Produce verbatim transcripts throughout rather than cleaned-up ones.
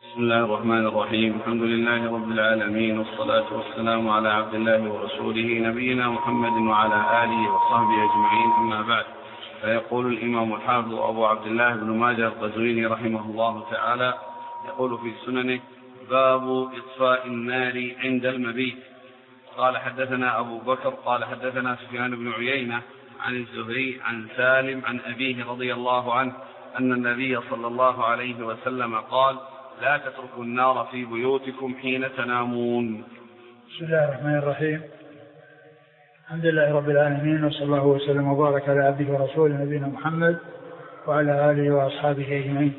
بسم الله الرحمن الرحيم. الحمد لله رب العالمين، والصلاة والسلام على عبد الله ورسوله نبينا محمد وعلى آله وصحبه أجمعين، أما بعد. فيقول الإمام الحافظ أبو عبد الله بن ماجه القزويني رحمه الله تعالى يقول في سننه: باب إطفاء النار عند المبيت. قال حدثنا أبو بكر قال حدثنا سفيان بن عيينة عن الزهري عن سالم عن أبيه رضي الله عنه أن النبي صلى الله عليه وسلم قال: لا تتركوا النار في بيوتكم حين تنامون. بسم الله الرحمن الرحيم. الحمد لله رب العالمين، وصلى الله وسلم وبارك على عبده ورسوله نبينا محمد وعلى آله وأصحابه أجمعين.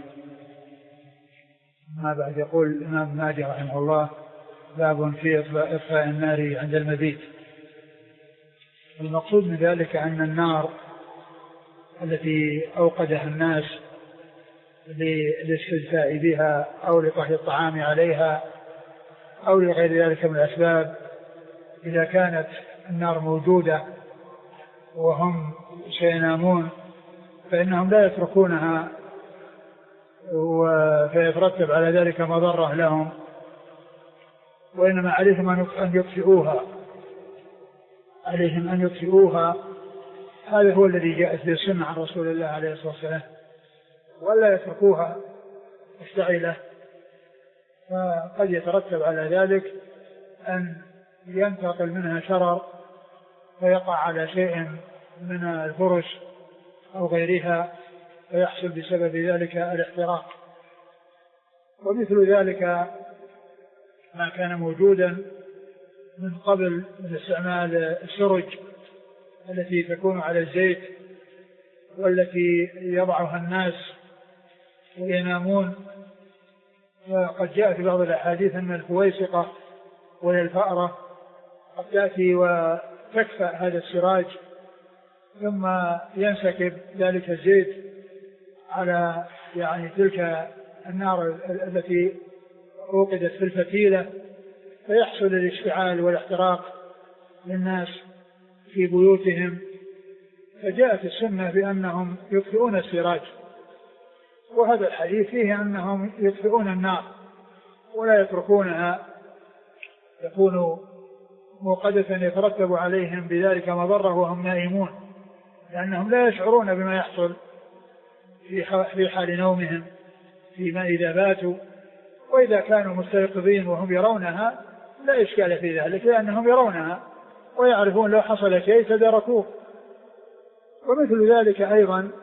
ما بعد. يقول الإمام ماجه رحمه الله: باب في إطفاء النار عند المبيت. المقصود من ذلك أن النار التي أوقدها الناس للاستدفاء بها أو لطهي الطعام عليها أو لغير ذلك من الأسباب، إذا كانت النار موجودة وهم سينامون فإنهم لا يتركونها، فيترتب على ذلك مضرة لهم، وإنما عليهم أن يطفئوها عليهم أن يطفئوها هذا هو الذي جاءت به السنة عن رسول الله عليه الصلاة والسلام، ولا يتركوها مشتعلة، فقد يترتب على ذلك أن ينتقل منها شرر فيقع على شيء من الفرش أو غيرها فيحصل بسبب ذلك الاحتراق. ومثل ذلك ما كان موجودا من قبل من استعمال السرج التي تكون على الزيت والتي يضعها الناس وينامون. وقد جاء في بعض الأحاديث أن الفويسقة وهي الفأرة قد تأتي وتكفأ هذا السراج ثم ينسكب ذلك الزيت على يعني تلك النار التي أوقدت في الفتيلة، فيحصل الاشتعال والاحتراق للناس في بيوتهم. فجاءت السنة بأنهم يطفئون السراج، وهذا الحديث فيه أنهم يطفئون النار ولا يتركونها يكون موقدة يترتب عليهم بذلك مضرة وهم نائمون، لأنهم لا يشعرون بما يحصل في حال نومهم فيما إذا باتوا. وإذا كانوا مستيقظين وهم يرونها لا إشكال في ذلك، لأنهم يرونها ويعرفون لو حصل شيء تداركوه. ومثل ذلك أيضا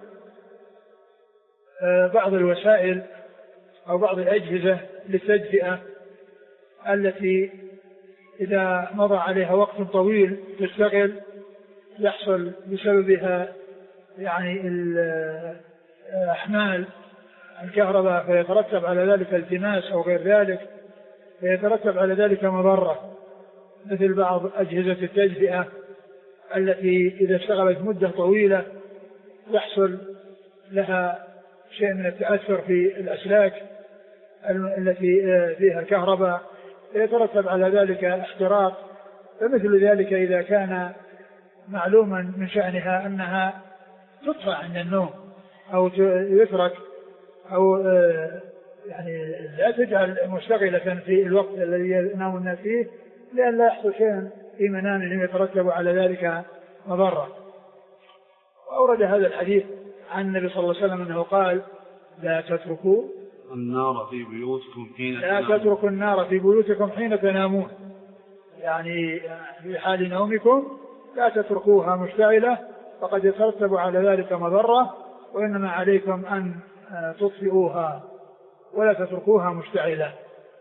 بعض الوسائل أو بعض الأجهزة للتدفئة التي إذا مضى عليها وقت طويل تشتغل يحصل بسببها يعني الأحمال الكهرباء، فيترتب على ذلك التماس أو غير ذلك، فيترتب على ذلك مضرة، مثل بعض أجهزة التدفئة التي إذا اشتغلت مدة طويلة يحصل لها شيء من التأثر في الأسلاك التي فيها الكهرباء، يترتب على ذلك احتراق. فمثل ذلك إذا كان معلوما من شأنها أنها تطفأ عند النوم أو يترك أو يعني لا تجعل مشتغلة في الوقت الذي ينام الناس فيه، لأن لا يحصل شيء في منامهم يترتب على ذلك مضرة. وأورد هذا الحديث عن النبي صلى الله عليه وسلم أنه قال: لا تتركوا النار في بيوتكم حين لا تتركوا النار في بيوتكم حين تنامون، يعني في حال نومكم لا تتركوها مشتعلة فقد يترتب على ذلك مضرة، وإنما عليكم أن تطفئوها ولا تتركوها مشتعلة.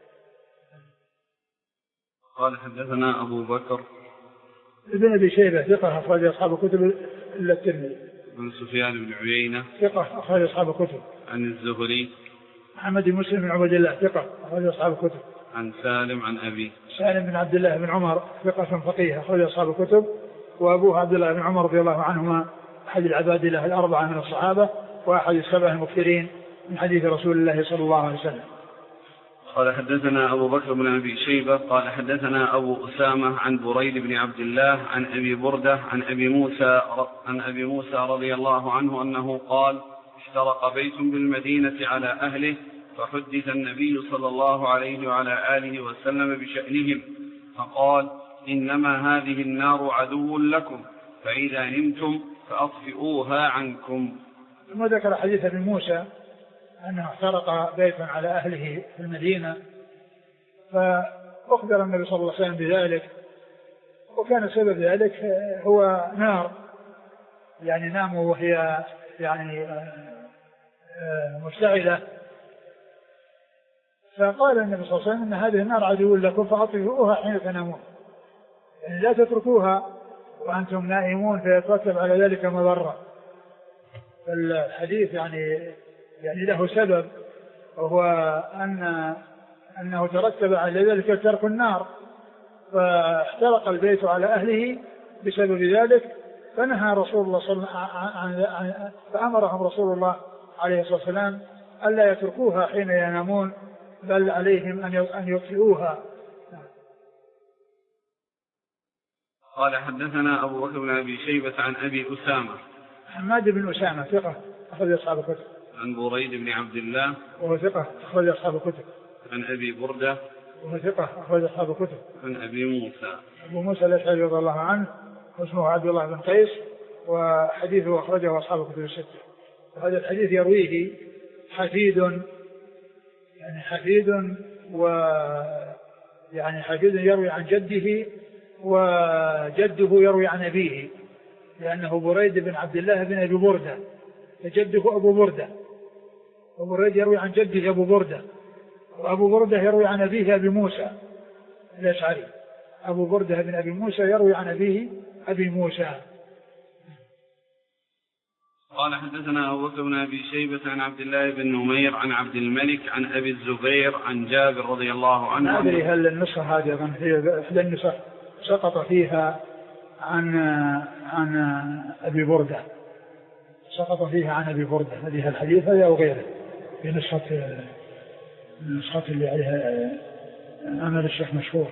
قال حدثنا أبو بكر ابن أبي شيبة ثقة أخرج أصحاب الكتب إلا الترمذي. عن سفيان بن عيينة ثقة أخرج أصحاب الكتب. عن الزهري محمد بن مسلم بن عبد الله ثقة أخرج أصحاب الكتب. عن سالم عن أبي سالم بن عبد الله بن عمر ثقة فقيه أخرج أصحاب الكتب، وأبوه عبد الله بن عمر رضي الله عنهما أحد العبادلة الأربعة من الصحابة وأحد السبع المكثرين من حديث رسول الله صلى الله عليه وسلم. قال حدثنا أبو بكر بن أبي شيبة قال حدثنا أبو أسامة عن بريد بن عبد الله عن أبي بردة عن أبي موسى عن أبي موسى رضي الله عنه أنه قال: احترق بيت بالمدينة على أهله فحدث النبي صلى الله عليه وعلى آله وسلم بشأنهم فقال إنما هذه النار عدو لكم فإذا نمتم فأطفئوها عنكم. ثم ذكر حديث ابن موسى أنه احترق بيت على أهله في المدينة فأخبر النبي صلى الله عليه وسلم بذلك، وكان سبب ذلك هو نار يعني ناموا وهي يعني مشتعلة، فقال النبي صلى الله عليه وسلم إن هذه النار عدو لكم فأطفئوها حين تنامون، يعني لا تتركوها وأنتم نائمون فيترتب على ذلك مضرة. الحديث يعني يعني له سبب، وهو أن أنه ترتب على ذلك ترك النار، فاحترق البيت على أهله بسبب ذلك، فنهى رسول الله صلى الله عليه وسلم فأمرهم رسول الله عليه الصلاة والسلام ألا يتركوها حين ينامون، بل عليهم أن يطفئوها. قال حدثنا أبو بكر بن أبي شيبة عن أبي أسامة حماد بن أسامة ثقة أخرج أصحاب الكتب. عن بريد بن عبد الله وهو ثقة أخرج أصحاب الكتب. عن أبي بردة وهو ثقة أخرج أصحاب الكتب. عن أبي موسى أبو موسى الأشعري رضي الله عنه واسمه عبد الله بن قيس، وحديثه أخرجه أصحاب الكتب الستة. وهذا الحديث يرويه حفيد يعني حفيد و يعني حفيد يروي عن جده وجده يروي عن أبيه، لأنه بريد بن عبد الله بن أبي بردة فجده أبو بردة، وبريد يروي عن جده أبو بردة، وأبو بردة يروي عن أبيه أبي موسى الأشعري. أبو بردة بن أبي موسى يروي عن أبيه أبي موسى. قال حدثنا أبو بكر بن أبي شيبة عن عبد الله بن نمير عن عبد الملك عن أبي الزبير عن جابر رضي الله عنه. ما أدري هل النسخة هذه هي إحدى النسخ سقط فيها عن عن أبي بردة، سقط فيها عن أبي بردة هذه الحديث أو غيره في نسخة النسخة اللي عليها عمل الشيخ مشهور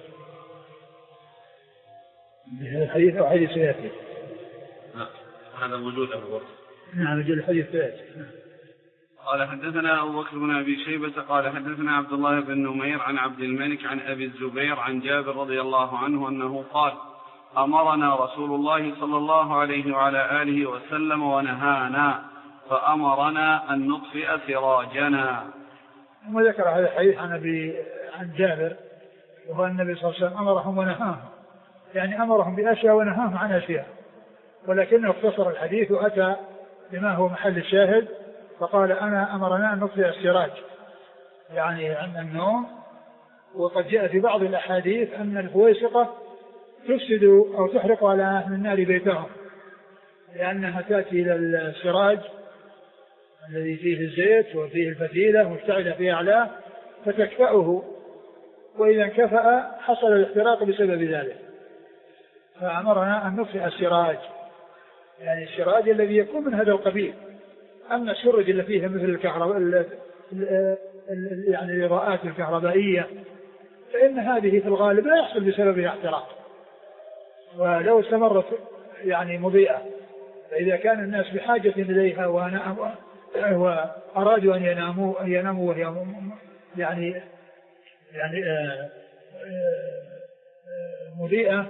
بهذا الحديث أو حديث سيأتي. هذا موجود أبو بردة. نعم موجود الحديث سيأتي. قال حدثنا أبو بكر بن أبي شيبة قال حدثنا عبد الله بن نمير عن عبد الملك عن أبي الزبير عن جابر رضي الله عنه أنه قال أمرنا رسول الله صلى الله عليه وعلى آله وسلم ونهانا فأمرنا أن نطفئ سراجنا. وذكر هذا الحديث عن أبي عن جابر، وهو النبي صلى الله عليه وسلم أمرهم ونهاهم، يعني أمرهم بأشياء ونهاهم عن أشياء، ولكنه اختصر الحديث وأتى بما هو محل الشاهد، فقال أنا أمرنا أن نطفئ السراج يعني عند النوم. وقد جاء في بعض الأحاديث أن الفويسقة تفسد أو تحرق على أهل النار بيتهم، لأنها تأتي إلى السراج الذي فيه الزيت وفيه الفتيلة مشتعلة في أعلاه فتكفأه، وإذا انكفأ حصل الاحتراق بسبب ذلك، فأمرنا أن نطفئ السراج يعني السراج الذي يكون من هذا القبيل. أما السرج اللي فيها مثل الكهرباء يعني الإضاءات الكهربائية فإن هذه في الغالب لا يحصل بسببها احتراق، ولو استمرت يعني مضيئة، فإذا كان الناس بحاجة إليها وأرادوا أن يناموا أن يناموا وهي يعني يعني مضيئة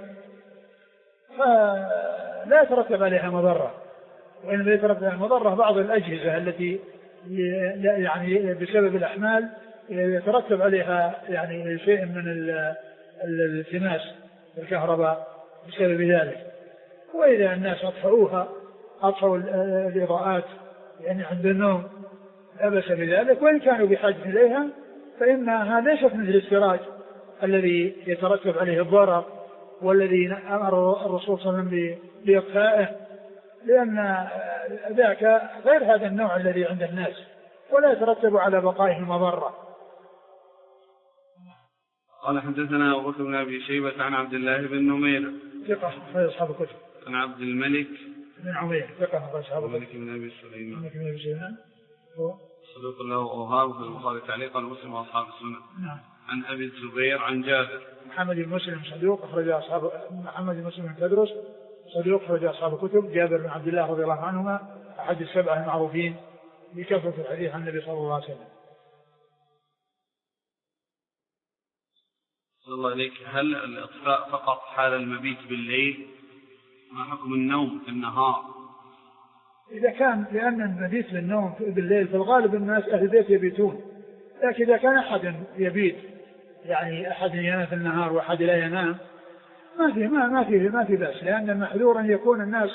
فلا يترتب عليها مضرة، وإنما يترتب عليها مضرة بعض الأجهزة التي يعني بسبب الأحمال يترتب عليها يعني شيء من الالتماس الكهرباء بسبب ذلك. وإذا الناس أطفأوها أطفأوا الإضاءات يعني عند النوم لا بأس بذلك، وإن كانوا بحاجة إليها فإنها ليست مثل السراج الذي يترتب عليه الضرر والذي أمر الرسول صلى الله عليه وسلم بإطفائه، لأن ذاك غير هذا النوع الذي عند الناس ولا يترتب على بقائه المضرة. قال حدثنا أبو بكر بن أبي شيبة عن عبد الله بن نمير ثقة أخرج أصحاب الكتب. عن عبد الملك بن عمير ثقة أخرج أصحاب الكتب. الملك بن أبي سليمان. الملك بن أبي سليمان هو صدوق له أوهام في البخاري تعليقا ومسلم وأصحاب السنة. نعم. عن أبي الزبير عن جابر. محمد بن مسلم صدوق أخرج أصحاب محمد بن مسلم تدرس صدوق أخرج أصحاب الكتب. جابر بن عبد الله رضي الله عنهما أحد السبعة المعروفين بكثرة الحديث عن النبي صلى الله عليه وسلم. الله عليك، هل الإطفاء فقط حال المبيت بالليل؟ ما حكم النوم في النهار؟ إذا كان لأن المبيت للنوم بالليل في الغالب الناس أهل البيت يبيتون، لكن إذا كان أحد يبيت يعني أحد ينام في النهار وأحد لا ينام ما في ما ما في ما في بأس، لأن المحذور أن يكون الناس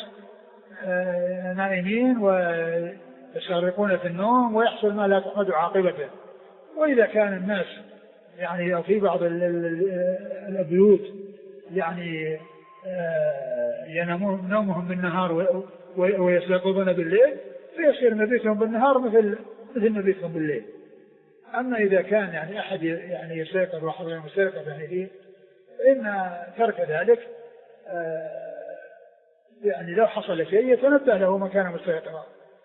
نائمين ويشارقون في النوم ويحصل ما لا تحمد عاقبته. وإذا كان الناس يعني في بعض البيوت يعني ينامون نومهم بالنهار ويستيقظون بالليل فيصير مبيتهم بالنهار مثل مثل مبيتهم بالليل. أما إذا كان يعني أحد يعني يستيقظ وأحد يستيقظ يعني فيه إن ترك ذلك يعني لو حصل شيء يتنبه له مكان مستيقظا.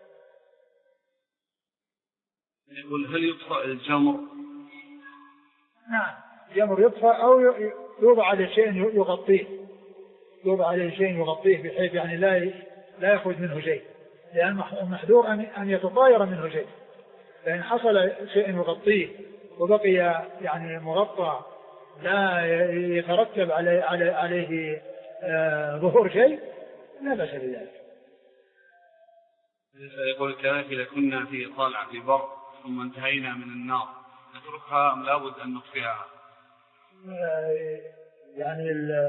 يقول هل يطفأ الجمر؟ نعم الجمر يطفأ أو يوضع عليه شيء يغطيه، يوضع عليه شيء يغطيه بحيث يعني لا لا يخرج منه شيء، لأن المحذور أن أن يتطاير منه شيء. فإن حصل شيء يغطيه وبقي يعني مغطى لا يترتب عليه عليه, عليه آه ظهور شيء لا بأس بذلك. يقول كذلك إذا كنا في طالعة في بر ثم انتهينا من النار نتركها أم لابد أن نطفئها؟ يعني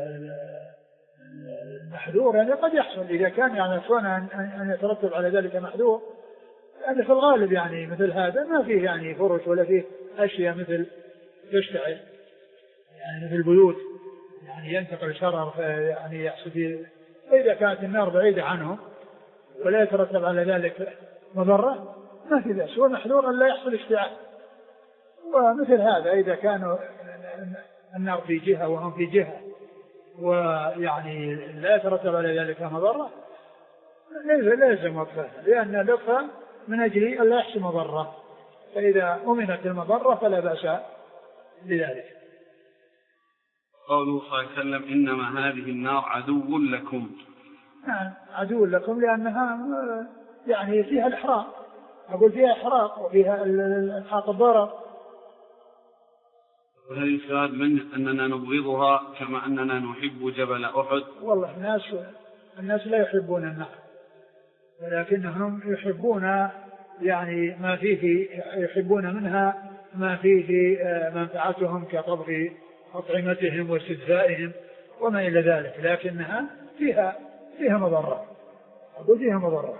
المحذور يعني قد يحصل إذا كان يعني كون أن يترتب على ذلك محذور، يعني في الغالب يعني مثل هذا ما فيه يعني فرش ولا فيه أشياء مثل تشتعل يعني مثل البيوت يعني ينتقل شرر يعني يحصل فيه. إذا كانت النار بعيدة عنهم ولا يترتب على ذلك مضرة ما في بأس، والمحذور أن لا يحصل اشتعال. ومثل هذا إذا كانوا النار في جهة وهم في جهة ويعني لا يترتب على ذلك مضرة لازم وقفها، لأن الوقفة من أجل أن لا يحصل مضرة، فإذا أمنت المضرة فلا بأس بذلك. قوله صلى الله عليه وسلم إنما هذه النار عدو لكم. نعم عدو لكم لأنها يعني فيها الإحراق، أقول فيها إحراق وفيها الحاق الضرر. وهل يستفاد منه أننا نبغضها كما أننا نحب جبل أحد؟ والله الناس الناس لا يحبون النار، ولكنهم يحبون يعني ما فيه يحبون منها ما فيه منفعتهم كطبخ أطعمتهم واستدفائهم وما إلى ذلك، لكنها فيها فيها مضرة، أقول فيها مضرة.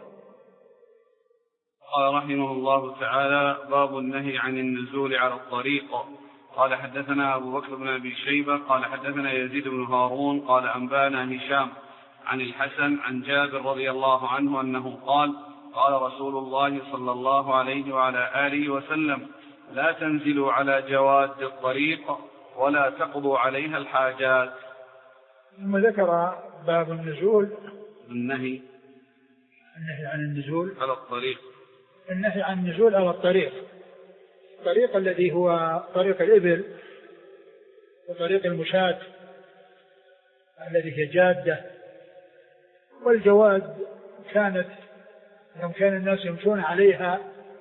قال رحمه الله تعالى باب النهي عن النزول على الطريق. قال حدثنا أبو بكر بن أبي شيبة قال حدثنا يزيد بن هارون قال أنبانا هشام عن الحسن عن جابر رضي الله عنه أنه قال قال رسول الله صلى الله عليه وعلى آله وسلم لا تنزلوا على جواد الطريق ولا تقضوا عليها الحاجات. ثم ذكر باب النزول النهي النهي عن النزول على الطريق النهي عن النزول على الطريق، الطريق الذي هو طريق الإبل وطريق المشاة الذي هي جادة. والجواد كانت يوم كان الناس يمشون عليها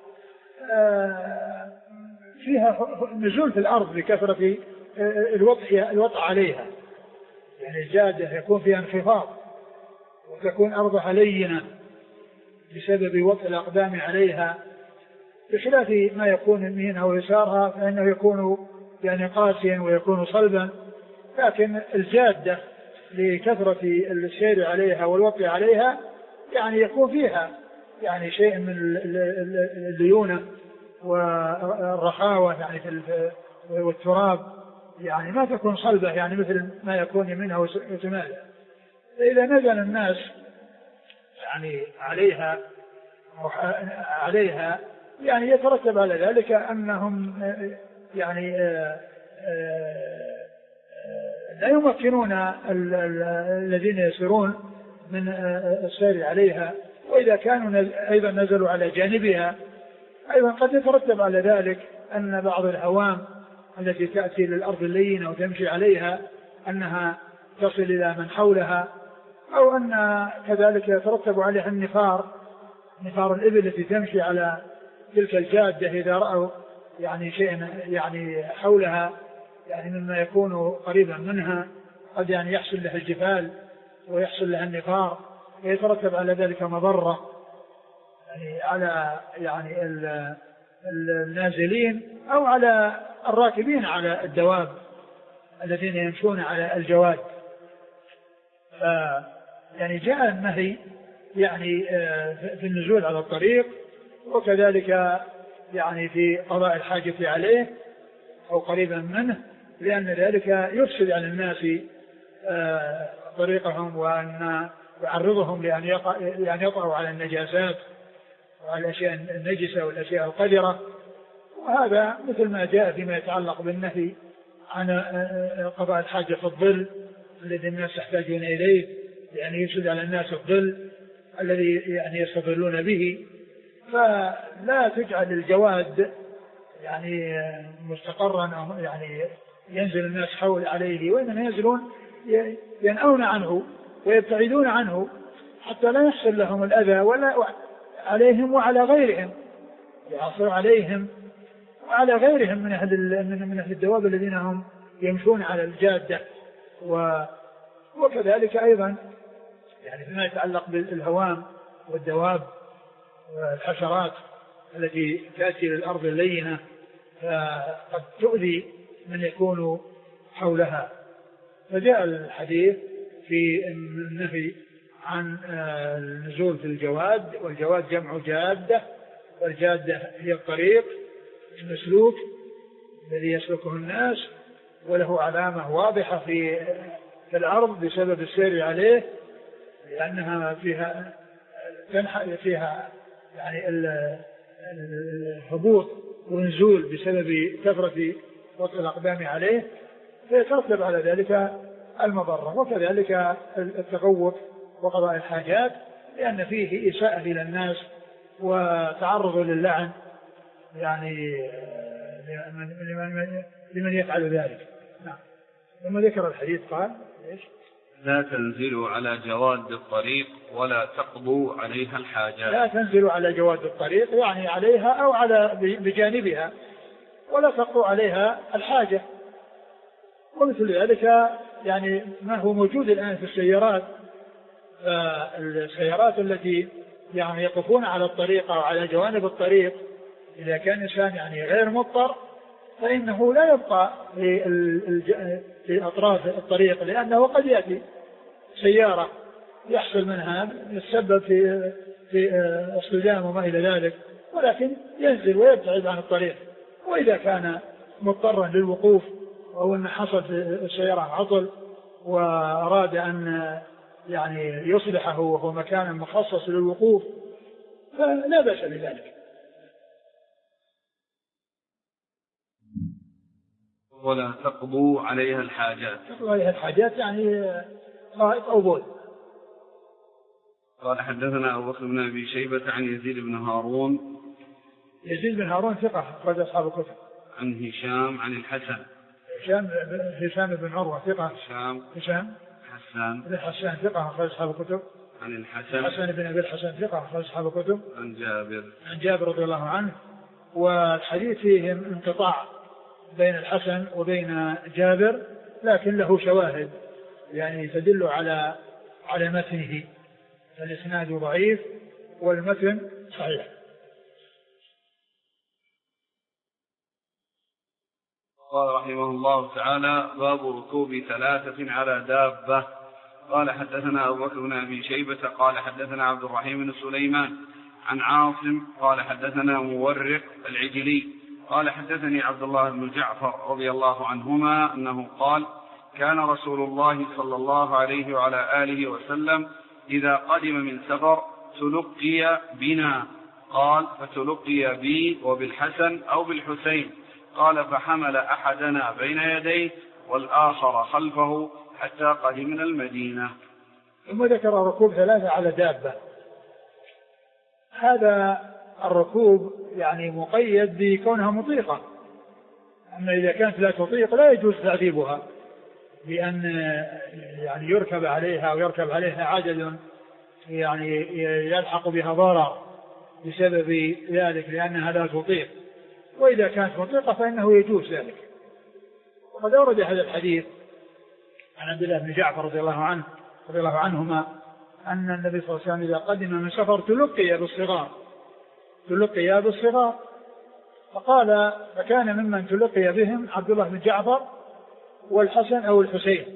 فيها نزول في الأرض بكثرة الوطء الوطء عليها، يعني الجادة يكون فيها انخفاض وتكون أرضها لينة بسبب وطء الأقدام عليها، بخلاف ما يكون يمينها ويسارها فإنه يكون يعني قاسيا ويكون صلبا. لكن الجادة لكثرة السير عليها والوطء عليها يعني يكون فيها يعني شيء من الليونة والرخاوة يعني في والتراب، يعني ما تكون صلبة يعني مثل ما يكون يمينها وشمالها. فإذا نزل الناس يعني عليها عليها يعني يترتب على ذلك أنهم يعني لا يمكنون الذين يسيرون من السير عليها. وإذا كانوا أيضا نزلوا على جانبها أيضا قد يترتب على ذلك أن بعض الهوام التي تأتي للأرض اللينة وتمشي عليها أنها تصل إلى من حولها، أو أن كذلك يترتب عليها النفار نفار الإبل التي تمشي على تلك الجادة إذا رأوا يعني شيء يعني حولها يعني مما يكون قريبا منها قد يعني يحصل له الجفال ويحصل له النفار ويترتب على ذلك مضرة يعني على يعني النازلين أو على الراكبين على الدواب الذين يمشون على الجواد. يعني جاء النهي يعني في النزول على الطريق وكذلك يعني في قضاء الحاجة عليه أو قريبا منه، لأن ذلك يفسد على الناس طريقهم وأن يعرضهم لأن يطعوا على النجاسات وعلى الأشياء النجسة والأشياء القذرة. وهذا مثل ما جاء فيما يتعلق بالنهي عن قضاء الحاجة في الظل الذي الناس يحتاجون إليه، يعني يفسد على الناس الظل الذي يعني يستظلون به. فلا تجعل الجواد يعني مستقرا أو يعني ينزل الناس حول عليه، وإنما ينزلون ينأون عنه ويبتعدون عنه حتى لا يحصل لهم الأذى ولا عليهم وعلى غيرهم، يحصل عليهم وعلى غيرهم من أهل من أهل الدواب الذين هم يمشون على الجادة. وكذلك أيضا يعني فيما يتعلق بالهوام والدواب والحشرات التي تأتي للأرض اللينة فقد تؤذي من يكون حولها. فجاء الحديث في النهي عن النزول في الجواد، والجواد جمع جادة، والجادة هي الطريق المسلوك الذي يسلكه الناس وله علامة واضحة في في الأرض بسبب السير عليه، لأنها فيها فيها يعني الهبوط والنزول بسبب كثرة وطئ الأقدام عليه، فيترتب على ذلك المضرة. وكذلك التغوط وقضاء الحاجات، لأن فيه إساءة إلى الناس وتعرض للعن يعني لمن, لمن يفعل ذلك. نعم. لما ذكر الحديث قال إيش؟ لا تنزلوا على جواد الطريق ولا تقضوا عليها الحاجات. لا تنزلوا على جواد الطريق يعني عليها أو على بجانبها، ولا تقضوا عليها الحاجة. ومثل ذلك يعني ما هو موجود الآن في السيارات، السيارات التي يعني يقفون على الطريق أو على جوانب الطريق، إذا كان إنسان يعني غير مضطر فإنه لا يبقى في أطراف الطريق، لأنه قد يأتي سيارة يحصل منها يتسبب في في اصطدام وما إلى ذلك، ولكن ينزل ويبتعد عن الطريق. وإذا كان مضطرا للوقوف أو أن حصل في السيارة عطل وأراد أن يعني يصلحه وهو مكان مخصص للوقوف فلا بأس بذلك. ولا تقضوا عليها الحاجات. تقضوا عليها الحاجات يعني غائط أو بول. قال حدثنا أبو بكر بن أبي شيبة عن يزيد بن هارون. يزيد بن هارون ثقة أخرج أصحاب الكتب. عن هشام عن الحسن. هشام هشام بن عروة ثقة. هشام هشام حسان بن حسان ثقة أخرج أصحاب الكتب. عن الحسن حسن بن أبي الحسن ثقة أخرج أصحاب الكتب. عن جابر عن جابر رضي الله عنه. والحديث فيه انقطاع بين الحسن وبين جابر، لكن له شواهد يعني تدل على على متنه، فالإسناد ضعيف والمتن صحيح. قال رحمه الله تعالى: باب ركوب ثلاثة على دابة. قال حدثنا أبو بكر بن أبي شيبة قال حدثنا عبد الرحيم بن سليمان عن عاصم قال حدثنا مورق العجلي قال حدثني عبد الله بن جعفر رضي الله عنهما أنه قال: كان رسول الله صلى الله عليه وعلى آله وسلم إذا قدم من سفر تلقي بنا، قال: فتلقي بي وبالحسن أو بالحسين، قال: فحمل أحدنا بين يديه والآخر خلفه حتى قدمنا المدينة. ثم ذكر ركوب ثلاثة على دابة. هذا الركوب يعني مقيد بكونها مطيقة، أما إذا كانت لا تطيق لا يجوز تعذيبها بأن يعني يركب عليها أو يركب عليها عجل يعني يلحق بها ضرر بسبب ذلك لأنها لا تطيق. وإذا كانت مطيقة فإنه يجوز ذلك. وقد أورد هذا الحديث عن عبد الله بن جعفر رضي الله عنه رضي الله عنهما أن النبي صلى الله عليه وسلم إذا قدم من سفر تلقي بالصغار تلقي بالصغار فقال فكان ممن تلقي بهم عبد الله بن جعفر والحسن أو الحسين.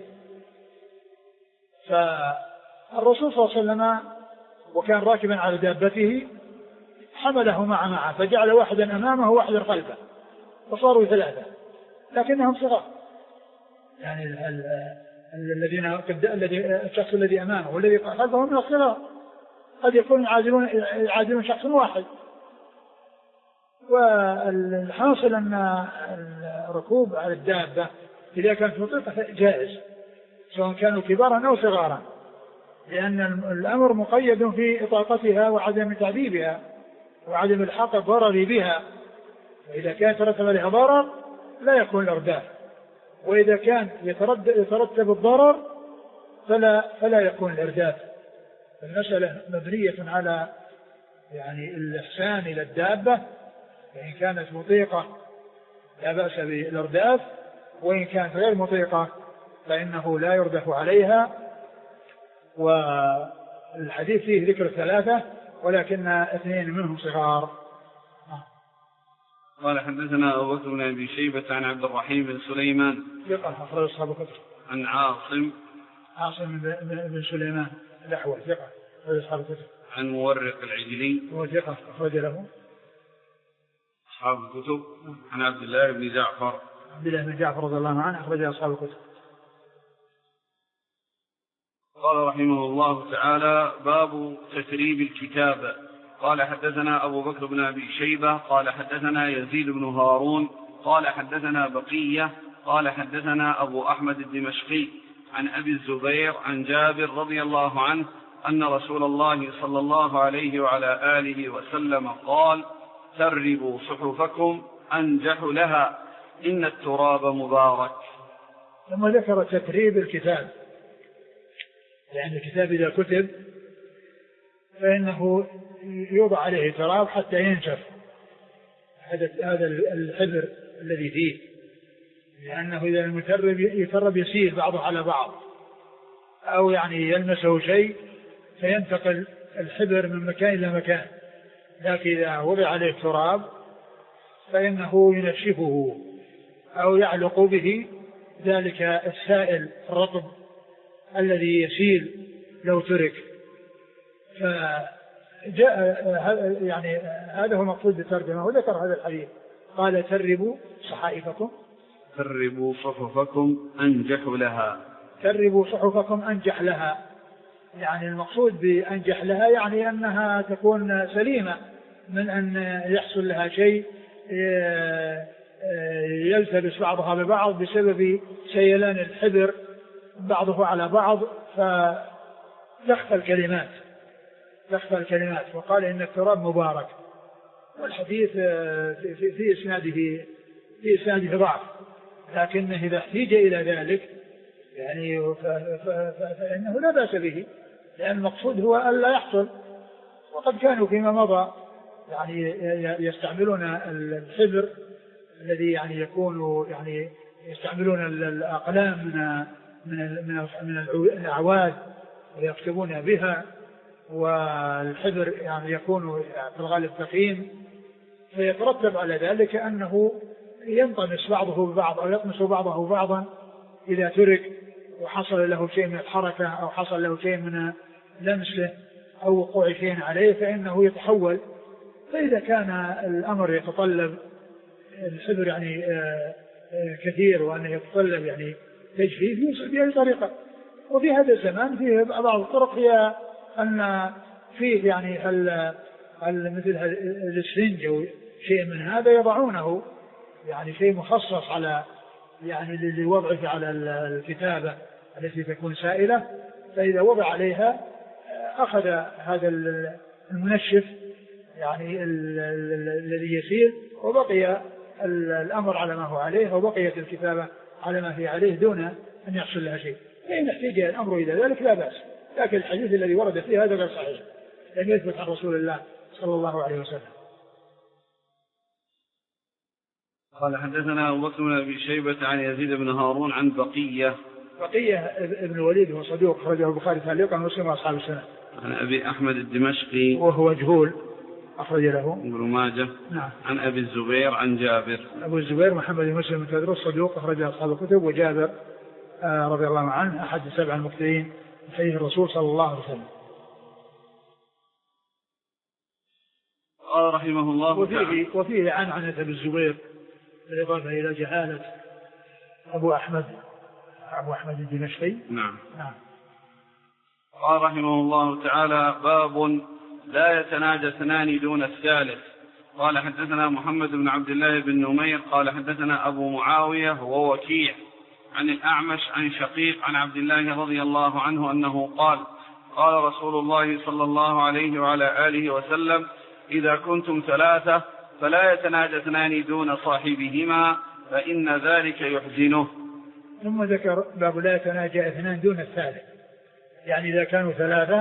فالرسول صلى الله عليه وسلم وكان راكبا على دابته حمله مع معه فجعل واحدا أمامه وواحدا خلفه فصاروا ثلاثة لكنهم صغار يعني الذين الذي الشخص الذي أمامه والذي خلفه من الصغار قد يكون يعادلون يعادلون شخص واحد. والحاصل أن الركوب على الدابة إذا كانت مطلقة جائز سواء كانوا كبارا أو صغارا لأن الأمر مقيد في إطاقتها وعدم تعذيبها وعدم الحق الضرر بها. وإذا كان يترتب عليها ضرر لا يكون الإرداف وإذا كان يترتب الضرر فلا, فلا يكون الإرداف. المسألة مبنية على يعني الإحسان إلى الدابة فإن كانت مطيقة لا بأس بالإرداف وإن كانت غير مطيقة فإنه لا يردف عليها. والحديث فيه ذكر ثلاثة ولكن اثنين منهم صغار. قال حدثنا أبو بكر بن أبي شيبة عن عبد الرحيم بن سليمان ثقة أخرج أصحاب الكتب. عن عاصم عاصم بن سليمان الأحول ثقة أخرج أصحاب الكتب. عن مورق العجلي هو ثقة أخرج له أصحاب الكتب. عن عبد الله بن جعفر عبد الله بن جعفر رضي الله عنه أخرج أصحاب الكتب. قال رحمه الله تعالى باب تثريب الكتاب. قال حدثنا أبو بكر بن أبي شيبة قال حدثنا يزيد بن هارون قال حدثنا بقية قال حدثنا أبو أحمد الدمشقي عن أبي الزبير عن جابر رضي الله عنه أن رسول الله صلى الله عليه وعلى آله وسلم قال تربوا صحفكم أنجح لها إن التراب مبارك. ثم ذكر تتريب الكتاب لأن الكتاب إذا كتب فإنه يوضع عليه تراب حتى ينشف هذا الحبر الذي فيه لأنه إذا المترب يترب يسيل بعضه على بعض أو يعني يلمسه شيء فينتقل الحبر من مكان إلى مكان. لكن إذا وضع عليه تراب فإنه ينشفه أو يعلق به ذلك السائل الرطب الذي يسيل لو ترك. فجاء يعني هذا هو المقصود بالترجمة وذكر هذا الحديث قال تربوا صحائفكم تربوا صحفكم أنجح لها تربوا صحفكم أنجح لها يعني المقصود بأنجح لها يعني أنها تكون سليمة من أن يحصل لها شيء يلتبس بعضها ببعض بسبب سيلان الحبر بعضه على بعض فلخف الكلمات لخف الكلمات. وقال إن التراب مبارك والحديث في, في, في إسناده في إسناده ضعف لكنه إذا احتيج إلى ذلك يعني فإنه لا بأس به لأن المقصود هو ألا يحصل. وقد كانوا فيما مضى يعني يستعملون الحبر الذي يعني يكون يعني يستعملون الأقلام من من من الأعواد ويكتبون بها والحبر يعني يكون في الغالب ثقيل فيترتب على ذلك أنه ينطمس بعضه ببعض أو يطمس بعضه بعضا إذا ترك وحصل له شيء من الحركة أو حصل له شيء من لمسه أو وقوع شيء عليه فإنه يتحول. فإذا كان الأمر يتطلب الحبر يعني كثير وأنه يتطلب يعني تجفيف يوصل بأي طريقة. وفي هذا الزمان فيه بعض الطرق هي أن فيه يعني مثل السفنج أو شيء من هذا يضعونه يعني شيء مخصص على يعني لوضعه على الكتابة التي تكون سائلة فإذا وضع عليها أخذ هذا المنشف يعني الذي يسير وبقي الأمر على ما هو عليه وبقيت الكتابة على ما هي عليه دون أن يحصل لها شيء. فإن احتاج الأمر إلى ذلك لا بأس. لكن الحديث الذي ورد فيه هذا غير صحيح لم يثبت عن رسول الله صلى الله عليه وسلم. قال حدثنا أبو بكر بن أبي شيبة عن يزيد بن هارون عن بقية بقية ابن الوليد هو صدوق أخرجه البخاري تعليقا ومسلم وأصحاب السنة. عن أبي أحمد الدمشقي وهو مجهول أخرج له ابن ماجه. نعم. عن أبي الزبير عن جابر. أبو الزبير محمد بن مسلم التدرس صدوق أخرج أصحاب الكتب. وجابر آه رضي الله عنه أحد السبع المكثرين من حديث الرسول صلى الله عليه وسلم. قال رحمه الله وفيه, وفيه عن عن أبي الزبير بالإضافة إلى جهالة أبو أحمد أبو أحمد الدمشقي. نعم. نعم. قال رحمه الله تعالى باب لا يتناجى اثنان دون الثالث. قال حدثنا محمد بن عبد الله بن نمير قال حدثنا أبو معاوية ووكيع عن الأعمش عن شقيق عن عبد الله رضي الله عنه أنه قال قال رسول الله صلى الله عليه وعلى آله وسلم إذا كنتم ثلاثة فلا يتناجى اثنان دون صاحبهما فإن ذلك يحزنه. ثم ذكر باب لا يتناجى اثنان دون الثالث، يعني إذا كانوا ثلاثة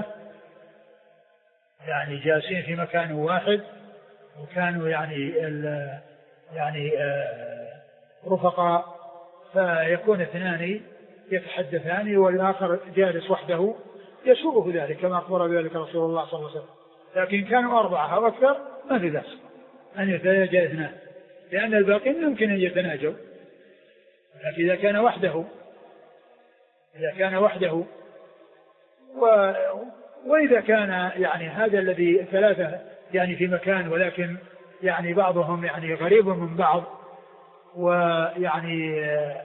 يعني جالسين في مكان واحد وكانوا يعني يعني رفقاء فيكون اثنان يتحدثان والآخر جالس وحده يسوغه ذلك كما أخبر بذلك رسول الله صلى الله عليه وسلم. لكن كانوا أربعة أو أكثر ما في بأس أن يتناجى اثنان، لأن الباقين يمكن أن يتناجوا. لكن إذا كان وحده إذا كان وحده و وإذا كان يعني هذا الذي ثلاثة يعني في مكان ولكن يعني بعضهم يعني غريب من بعض ويعني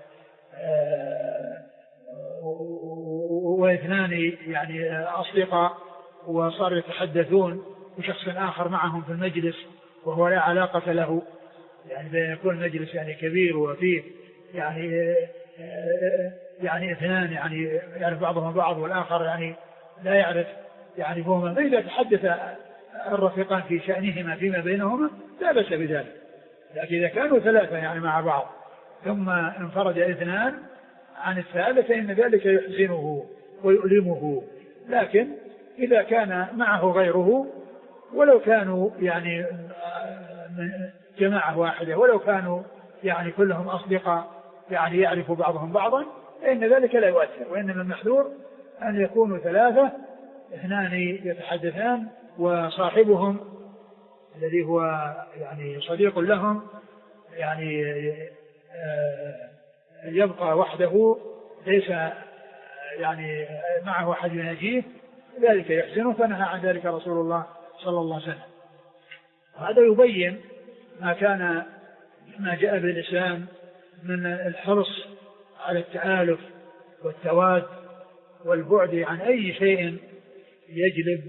واثنان يعني أصدقاء وصاروا يتحدثون وشخص آخر معهم في المجلس وهو لا علاقة له، يعني يكون المجلس يعني كبير وفيه يعني يعني اثنان يعني يعرف بعضهم بعض والآخر يعني لا يعرف يعرفهما، فإذا تحدث الرفيقان في شأنهما فيما بينهما لا بأس بذلك. لكن إذا كانوا ثلاثة يعني مع بعض ثم انفرد اثنان عن الثالث فإن ذلك يحزنه ويؤلمه. لكن إذا كان معه غيره ولو كانوا يعني جماعة واحدة ولو كانوا يعني كلهم أصدقاء يعني يعرف بعضهم بعضا فإن ذلك لا يؤثر، وإنما المحذور أن يكونوا ثلاثة اثنان يتحدثان وصاحبهم الذي هو يعني صديق لهم يعني يبقى وحده ليس يعني معه أحد يناجيه، ذلك يحزنه، فنهى عن ذلك رسول الله صلى الله عليه وسلم. هذا يبين ما كان ما جاء بالإسلام من الحرص على التآلف والتواد والبعد عن أي شيء يجلب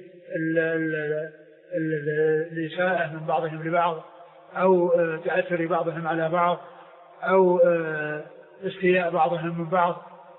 الإساءة من بعضهم لبعض أو تأثر بعضهم على بعض أو استياء بعضهم من بعض.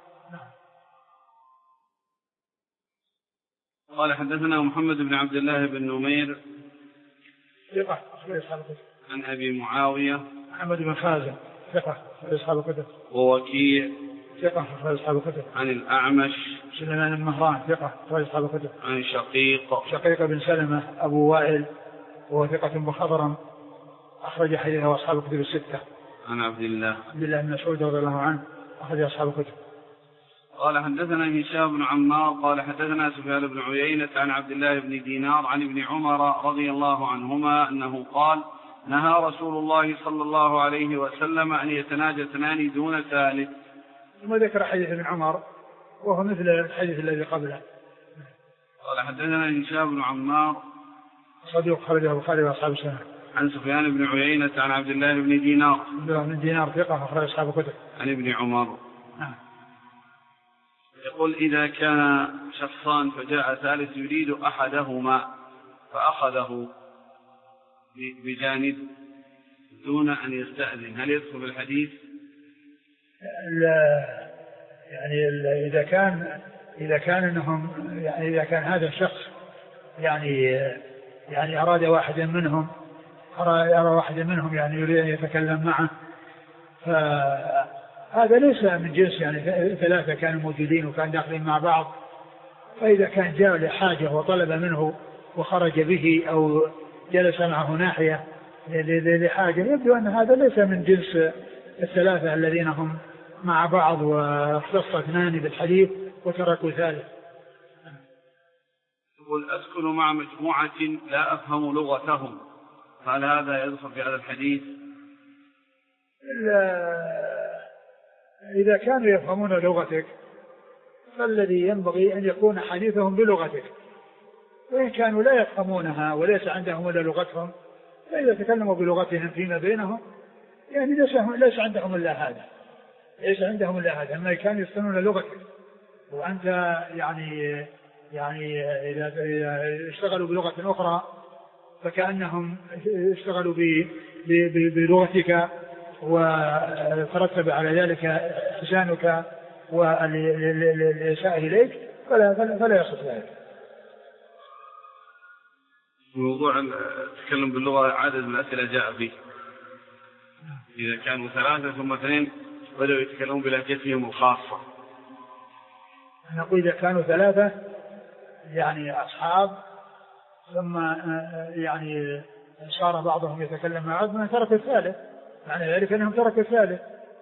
قال حدثنا محمد بن عبد الله بن نمير ثقة عن أبي معاوية محمد بن خازم ثقة أصحاب الكتب ووكيع ثقة أصحاب الكتب عن الأعمش سليمان بن مهران ثقة أصحاب الكتب عن شقيق شقيق بن سلمة أبو وائل وهو ثقة مخضرم أخرج حديثه أصحاب الكتب الستة. عن عبد الله عبد الله بن مسعود رضي الله عنه أخرج أصحاب الكتب. قال حدثنا هشام بن عمار قال حدثنا سفيان بن عيينة عن عبد الله بن دينار عن ابن عمر رضي الله عنهما أنه قال نهى رسول الله صلى الله عليه وسلم أن يتناجى اثنان دون ثالث. ثم ذكر حديث ابن عمر وهو مثل الحديث الذي قبله. قال حدثنا هشام بن عمار صديق خرجه البخاري وأصحاب السنة. عن سفيان بن عيينة عن عبد الله بن دينار عبد الله بن دينار ثقة أخرج أصحاب الكتب. عن ابن عمر. نعم. يقول إذا كان شخصان فجاء ثالث يريد أحدهما فأخذه بجانب دون أن يستأذن هل يدخل الحديث؟ لا يعني إذا كان إذا كان إنهم يعني إذا كان هذا الشخص يعني يعني أراد واحدا منهم أراد واحدا منهم يعني يريد أن يتكلم معه فهذا ليس من جنس يعني ثلاثة كانوا موجودين وكانوا داخلين مع بعض، فإذا كان جاء لحاجة وطلب منه وخرج به أو جلس معه ناحية لحاجة. يبدو أن هذا ليس من جنس الثلاثة الذين هم مع بعض واختص اثنان بالحديث وتركوا ثالث. يقول أسكن مع مجموعة لا أفهم لغتهم، هل هذا يدخل في هذا الحديث؟ إذا كانوا يفهمون لغتك فالذي ينبغي أن يكون حديثهم بلغتك، وإن كانوا لا يفهمونها وليس عندهم إلا لغتهم فإذا تكلموا بلغتهم فيما بينهم يعني ليس عندهم إلا هذا، ليس عندهم إلا هذا. أما كانوا يستمعون لغتك وأنت يعني يعني إذا اشتغلوا بلغة أخرى فكأنهم اشتغلوا بلغتك وترتب على ذلك إحسانك والإساءة إليك فلا, فلا, فلا يصح ذلك. موضوع التكلم باللغة عدد من الأسئلة جاء فيه، إذا كانوا ثلاثة ثم اثنين بدأوا يتكلمون بلهجتهم الخاصة. نقول إذا كانوا ثلاثة يعني أصحاب ثم يعني صار بعضهم يتكلم مع بعض من ترك الثالث، معنى ذلك أنهم تركوا الثالث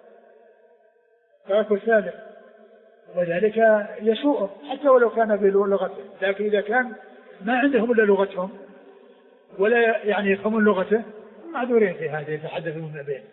تركوا الثالث وذلك يسوء حتى ولو كان بلغته. لكن إذا كان ما عندهم إلا لغتهم ولا يعني يفهمون لغته معذورين في هذا، يتحدثون ما بين.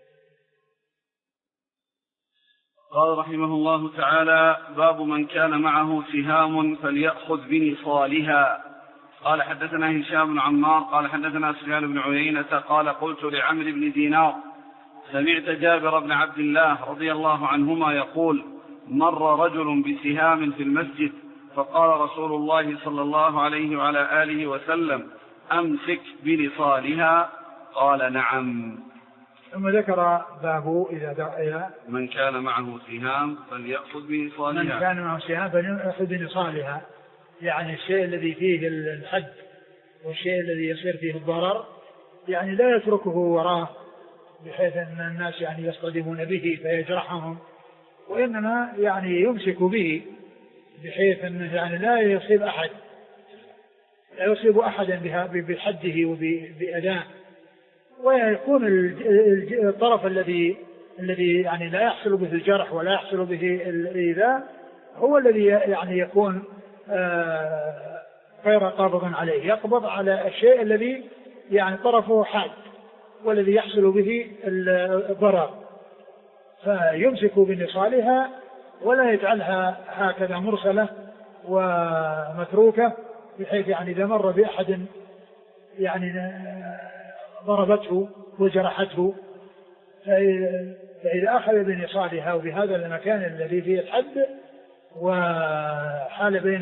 قال رحمه الله تعالى: باب من كان معه سهام فليأخذ بنصالها. قال حدثنا هشام بن عمار قال حدثنا سفيان بن عيينة قال قلت لعمرو بن دينار سمعت جابر بن عبد الله رضي الله عنهما يقول: مر رجل بسهام في المسجد فقال رسول الله صلى الله عليه وعلى آله وسلم: أمسك بنصالها. قال: نعم. ثم ذكر باب إذا دعا من كان معه سهام فليأخذ بنصالها. من كان معه سهام فليأخذ بنصالها، يعني الشيء الذي فيه الحد والشيء الذي يصير فيه الضرر يعني لا يتركه وراه بحيث أن الناس يعني يصطدمون به فيجرحهم، وإنما يعني يمسك به بحيث أنه يعني لا يصيب أحد لا يصيب أحدا بحده وبأداه، ويكون الطرف الذي الذي يعني لا يحصل به الجرح ولا يحصل به الإيذاء هو الذي يعني يكون غير قابض عليه، يقبض على الشيء الذي يعني طرفه حاد والذي يحصل به الضرر، فيمسك بنصالها ولا يجعلها هكذا مرسلة ومتروكة بحيث يعني إذا مر بأحد يعني ضربته وجرحته فإذا أخذ بنصالها وبهذا المكان الذي فيه الحد وحال بين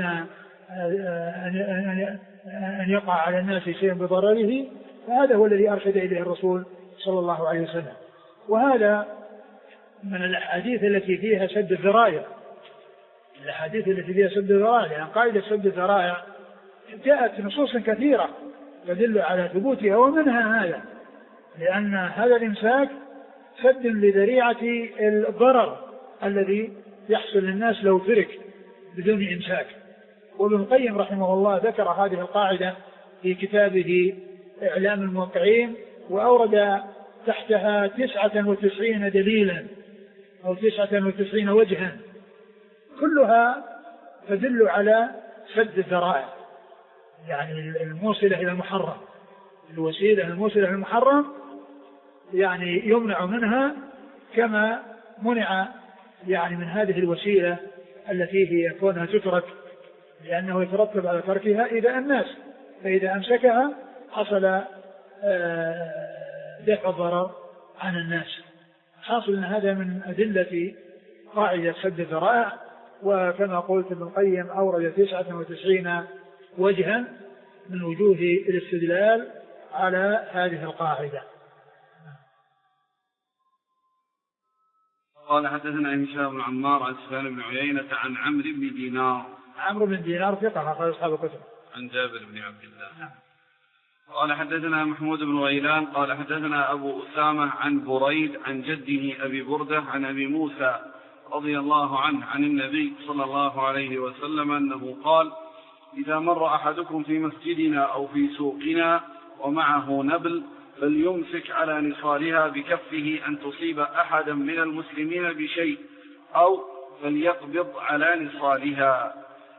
أن يقع على الناس شيء بضرره فهذا هو الذي أرشد إليه الرسول صلى الله عليه وسلم. وهذا من الأحاديث التي فيها سد الذرائع، الأحاديث التي فيها سد الذرائع، لأن قاعدة سد الذرائع جاءت نصوص كثيرة تدل على ثبوتها ومنها هذا، لأن هذا الإمساك سد لذريعة الضرر الذي يحصل للناس لو ترك بدون إمساك. وابن القيم رحمه الله ذكر هذه القاعدة في كتابه إعلام الموقعين وأورد تحتها تسعة وتسعين دليلا أو تسعة وتسعين وجها كلها تدل على سد الذرائع، يعني الموصلة إلى المحرم، الوسيلة الموصلة إلى المحرم يعني يمنع منها كما منع يعني من هذه الوسيلة التي هي كونها تترك لأنه يترتب على تركها إذا الناس، فإذا أمسكها حصل دفع الضرر عن الناس. حاصل أن هذا من أدلة قاعدة سد الذرائع، وكما قلت ابن القيم أورد تسعة وتسعين وجها من وجوه الاستدلال على هذه القاعدة. قال حدثنا هشام بن عمار عن سفيان بن عيينة عن عمرو بن دينار. عمرو بن دينار ثقة أخرج أصحاب الكتب. عن جابر بن عبد الله. نعم. قال حدثنا محمود بن غيلان قال حدثنا أبو أسامة عن بريد عن جده أبي بردة عن أبي موسى رضي الله عنه عن النبي صلى الله عليه وسلم أنه قال: إذا مر أحدكم في مسجدنا أو في سوقنا ومعه نبل فليمسك على نصالها بكفه أن تصيب أحدا من المسلمين بشيء أو فليقبض على نصالها.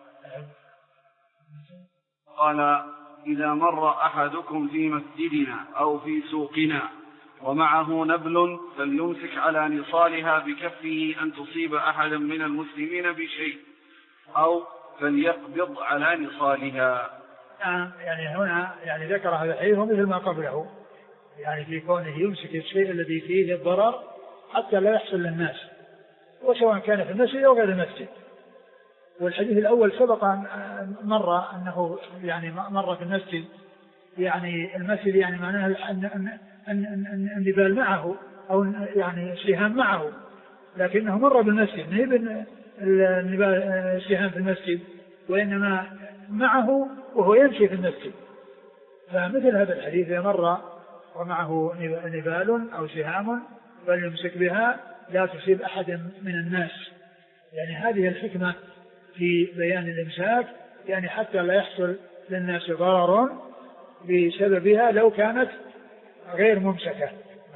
قال إذا مر أحدكم في مسجدنا أو في سوقنا ومعه نبل فليمسك على نصالها بكفه أن تصيب أحدا من المسلمين بشيء أو فليقبض على نصالها. يعني هنا يعني ذكر هذا الحديث مثل ما قبله، يعني في كونه يمسك الشيء الذي فيه الضرر حتى لا يحصل للناس، وسواء كان في المسجد أو غير المسجد. والحديث الأول سبق أن مر أنه يعني مر في المسجد، يعني المسجد يعني معناه أن أن النبال معه أو يعني السهام معه، لكنه مر بالمسجد ما هي النبال السهام في المسجد، وإنما معه وهو يمشي في المسجد. فمثل هذا الحديث إذا مر ومعه نبال أو سهام فليمسك بها لا تصيب أحد من الناس. يعني هذه الحكمة في بيان الإمساك، يعني حتى لا يحصل للناس ضرر بسببها لو كانت غير ممسكة.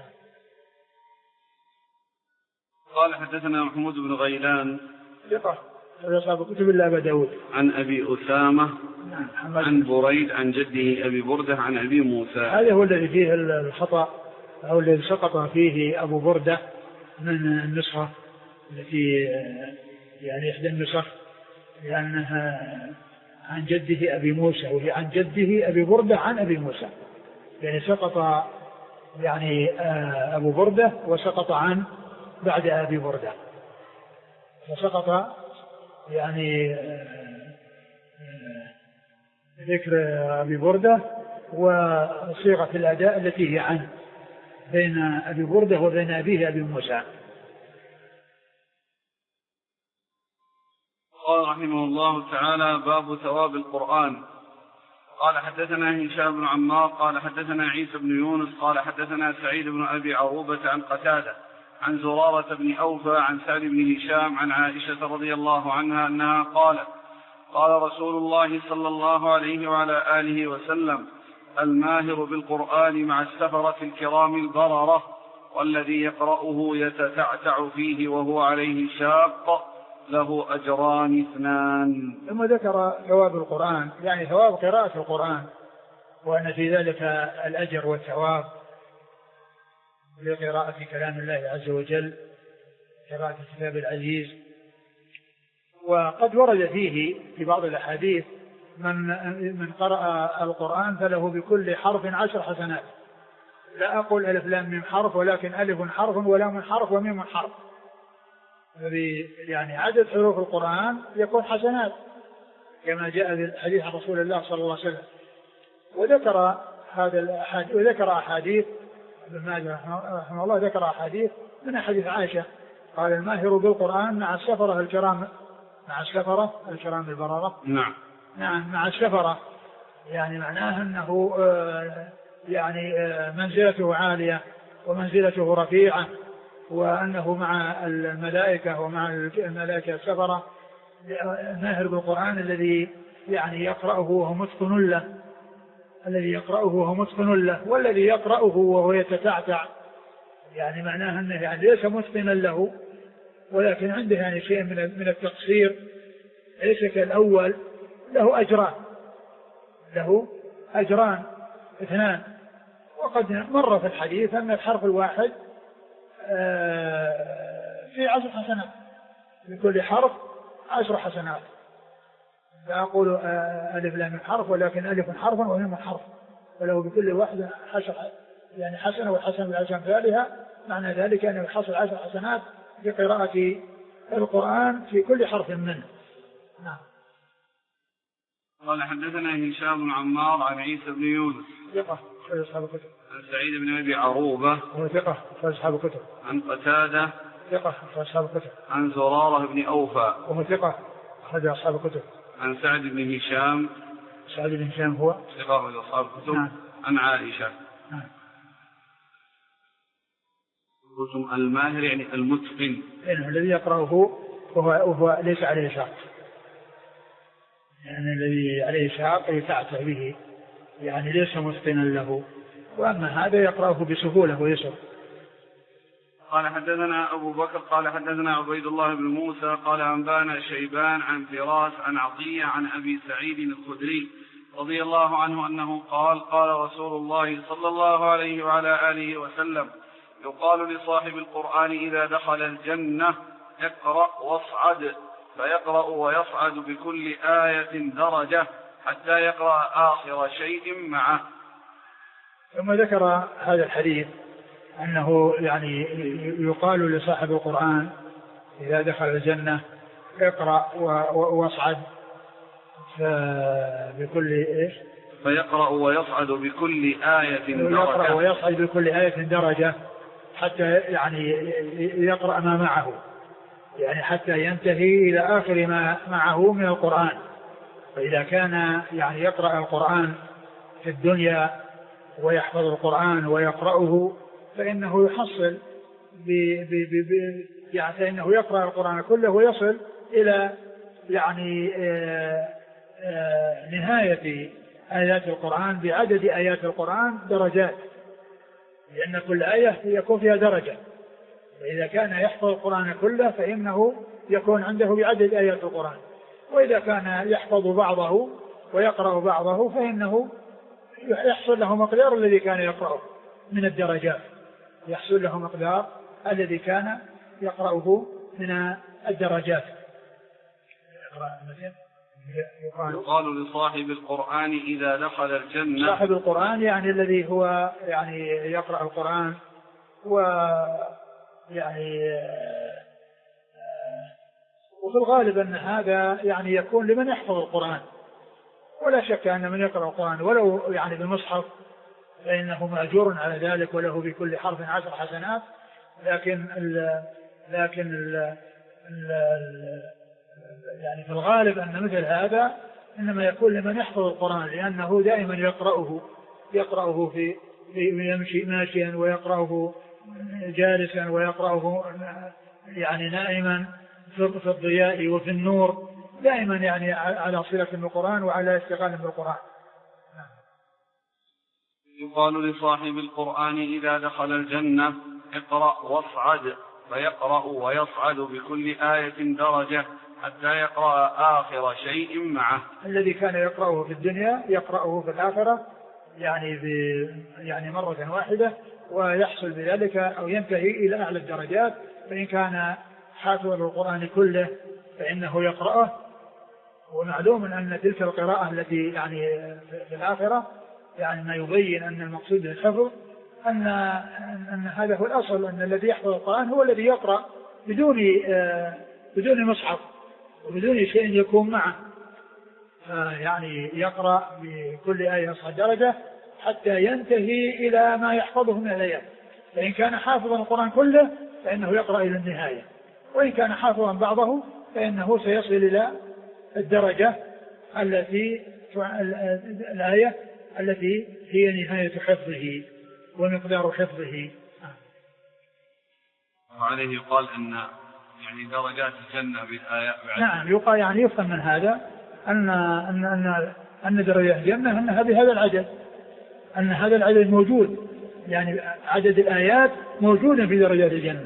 قال حدثنا محمود بن غيلان ثقة أصحاب كتب الله أبا داود عن أبي أسامة عن بريد عن جده أبي بردة عن أبي موسى. هذا هو الذي فيه الخطأ أو الذي سقط فيه أبو بردة من النسخة التي يعني إحدى النسخ، لأنها عن جده أبي موسى وهي عن جده أبي بردة عن أبي موسى، يعني سقط يعني أبو بردة وسقط عن بعد أبي بردة، فسقط يعني ذكر أبي بردة وصيغة الأداء التي هي عن بين أبي بردة وبين أبيه أبي موسى. قال رحمه الله تعالى باب ثواب القرآن. قال حدثنا هشام بن عمار قال حدثنا عيسى بن يونس قال حدثنا سعيد بن أبي عروبة عن قتادة عن زرارة بن أوفى عن سعد بن هشام عن عائشة رضي الله عنها أنها قالت قال رسول الله صلى الله عليه وعلى آله وسلم الماهر بالقرآن مع السفرة الكرام البررة والذي يقرأه يتتعتع فيه وهو عليه شاق له أجران اثنان. ثم ذكر ثواب القرآن، يعني ثواب قراءة القرآن، وأن في ذلك الأجر والثواب لقراءة كلام الله عز وجل، قراءة الكتاب العزيز. وقد ورد فيه في بعض الأحاديث من من قرأ القرآن فله بكل حرف عشر حسنات. لا أقول ألف لام ميم حرف، ولكن ألف حرف ولام حرف وميم حرف، يعني عدد حروف القرآن يكون حسنات كما جاء في حديث رسول الله صلى الله عليه وسلم. وذكر هذا الأحاديث وذكر أحاديث ابن ماجه رحمه الله، ذكر أحاديث من حديث عائشة قال الماهر بالقرآن مع السفرة الكرام مع السفرة الكرام البررة. نعم نعم مع السفرة، يعني معناه أنه يعني منزلته عالية ومنزلته رفيعة، وأنه مع الملائكة ومع الملائكة السفرة. الماهر بالقرآن الذي يعني يقرأه وهو متقن له الذي يقرأه وهو متقن له والذي يقرأه وهو يتتعتع، يعني معناه أنه يعني ليس متقنا له ولكن عنده يعني شيء من من التقصير، ليس كالأول، له أجران له أجران اثنان. وقد مر في الحديث أن الحرف الواحد في عشر حسنات، لكل حرف عشر حسنات. لا أقول ألف لام حرف، ولكن ألف حرف وميم حرف، ولو بكل واحدة عشر يعني حسنة، والحسنة بالعشر أمثالها، معنى ذلك أنه يحصل عشر حسنات بقراءة القرآن في كل حرف منه. نعم. قال حدثنا هشام بن عمار عن عيسى بن يونس ثقة أصحاب الكتب عن سعيد بن أبي عروبة وهو ثقة أصحاب الكتب عن قتادة ثقة أصحاب الكتب عن زرارة بن أوفى وهو ثقة أحد أصحاب الكتب عن سعد بن هشام سعد بن هشام هو ثقة أحد أصحاب الكتب. نعم. عن عائشة. نعم. قلتم الماهر يعني المتقن، يعني الذي يقرأه وهو, وهو ليس عليه شاق، يعني الذي عليه شاق يتعتع به، يعني ليس متقنا له وأما هذا يقرأه بسهولة ويسر. قال حدثنا أبو بكر قال حدثنا عبيد الله بن موسى قال أنبانا شيبان عن فراس عن عطية عن أبي سعيد الخدري رضي الله عنه أنه قال قال رسول الله صلى الله عليه وعلى آله وسلم يقال لصاحب القرآن إذا دخل الجنة اقرأ واصعد فيقرأ ويصعد بكل آية درجة حتى يقرأ آخر شيء معه. ثم ذكر هذا الحديث أنه يعني يقال لصاحب القرآن إذا دخل الجنة اقرأ واصعد بكل إيش فيقرأ ويصعد بكل آية درجة يقرأ ويصعد بكل آية درجة حتى يعني يقرأ ما معه، يعني حتى ينتهي إلى آخر ما معه من القرآن. فإذا كان يعني يقرأ القرآن في الدنيا ويحفظ القرآن ويقرأه فإنه يحصل ب ب ب ب يعني فإنه يقرأ القرآن كله ويصل إلى يعني آآ آآ نهاية آيات القرآن بعدد آيات القرآن درجات، لأن كل آية يكون فيها درجة. فإذا كان يحفظ القرآن كله فإنه يكون عنده بعدد آيات القرآن، وإذا كان يحفظ بعضه ويقرأ بعضه فإنه يحصل له مقدار الذي كان يقرأه من الدرجات، يحصل له مقدار الذي كان يقرأه من الدرجات. يقال لصاحب القرآن إذا دخل الجنة، صاحب القرآن يعني الذي هو يعني يقرأ القرآن ويعني وفي الغالب أن هذا يعني يكون لمن يحفظ القرآن، ولا شك أن من يقرأ القرآن ولو يعني بالمصحف فإنه مأجور على ذلك وله بكل حرف عشر حسنات، لكن ال لكن ال ال يعني في الغالب أن مثل هذا إنما يكون لمن يحفظ القرآن، لأنه دائما يقرأه يقرأه في يمشي ماشيا ويقرأه جالسا ويقرأه يعني نائما في الضياء وفي النور، دائما يعني على صلة بالقرآن وعلى استغلال بالقرآن. يقال لصاحب القرآن إذا دخل الجنة اقرأ واصعد فيقرأ ويصعد بكل آية درجة حتى يقرأ آخر شيء معه. الذي كان يقرأه في الدنيا يقرأه في الآخرة يعني ب يعني مرة واحدة، ويحصل بذلك أو ينتهي إلى أعلى الدرجات. فإن كان حافظ القرآن كله فإنه يقرأه، ومعلوم أن تلك القراءة التي يعني في الآخرة يعني ما يبين أن المقصود بالحفظ أن أن هذا هو الأصل، أن الذي يحفظ القرآن هو الذي يقرأ بدون بدون مصحف وبدون شيء يكون معه، يعني يقرأ بكل آية يصعد درجة حتى ينتهي إلى ما يحفظه من الآيات. فإن كان حافظا القرآن كله فإنه يقرأ إلى النهاية، وإن كان حافظا بعضه فإنه سيصل إلى الدرجة التي الآية التي هي نهاية حفظه ومقدار حفظه. وعليه يقال أن يعني درجات الجنة بالآيات. نعم يقال يعني يفهم من هذا أن أن أن أن درجات الجنة أنها بهذا العدد، أن هذا العدد موجود، يعني عدد الآيات موجودة في درجات الجنة.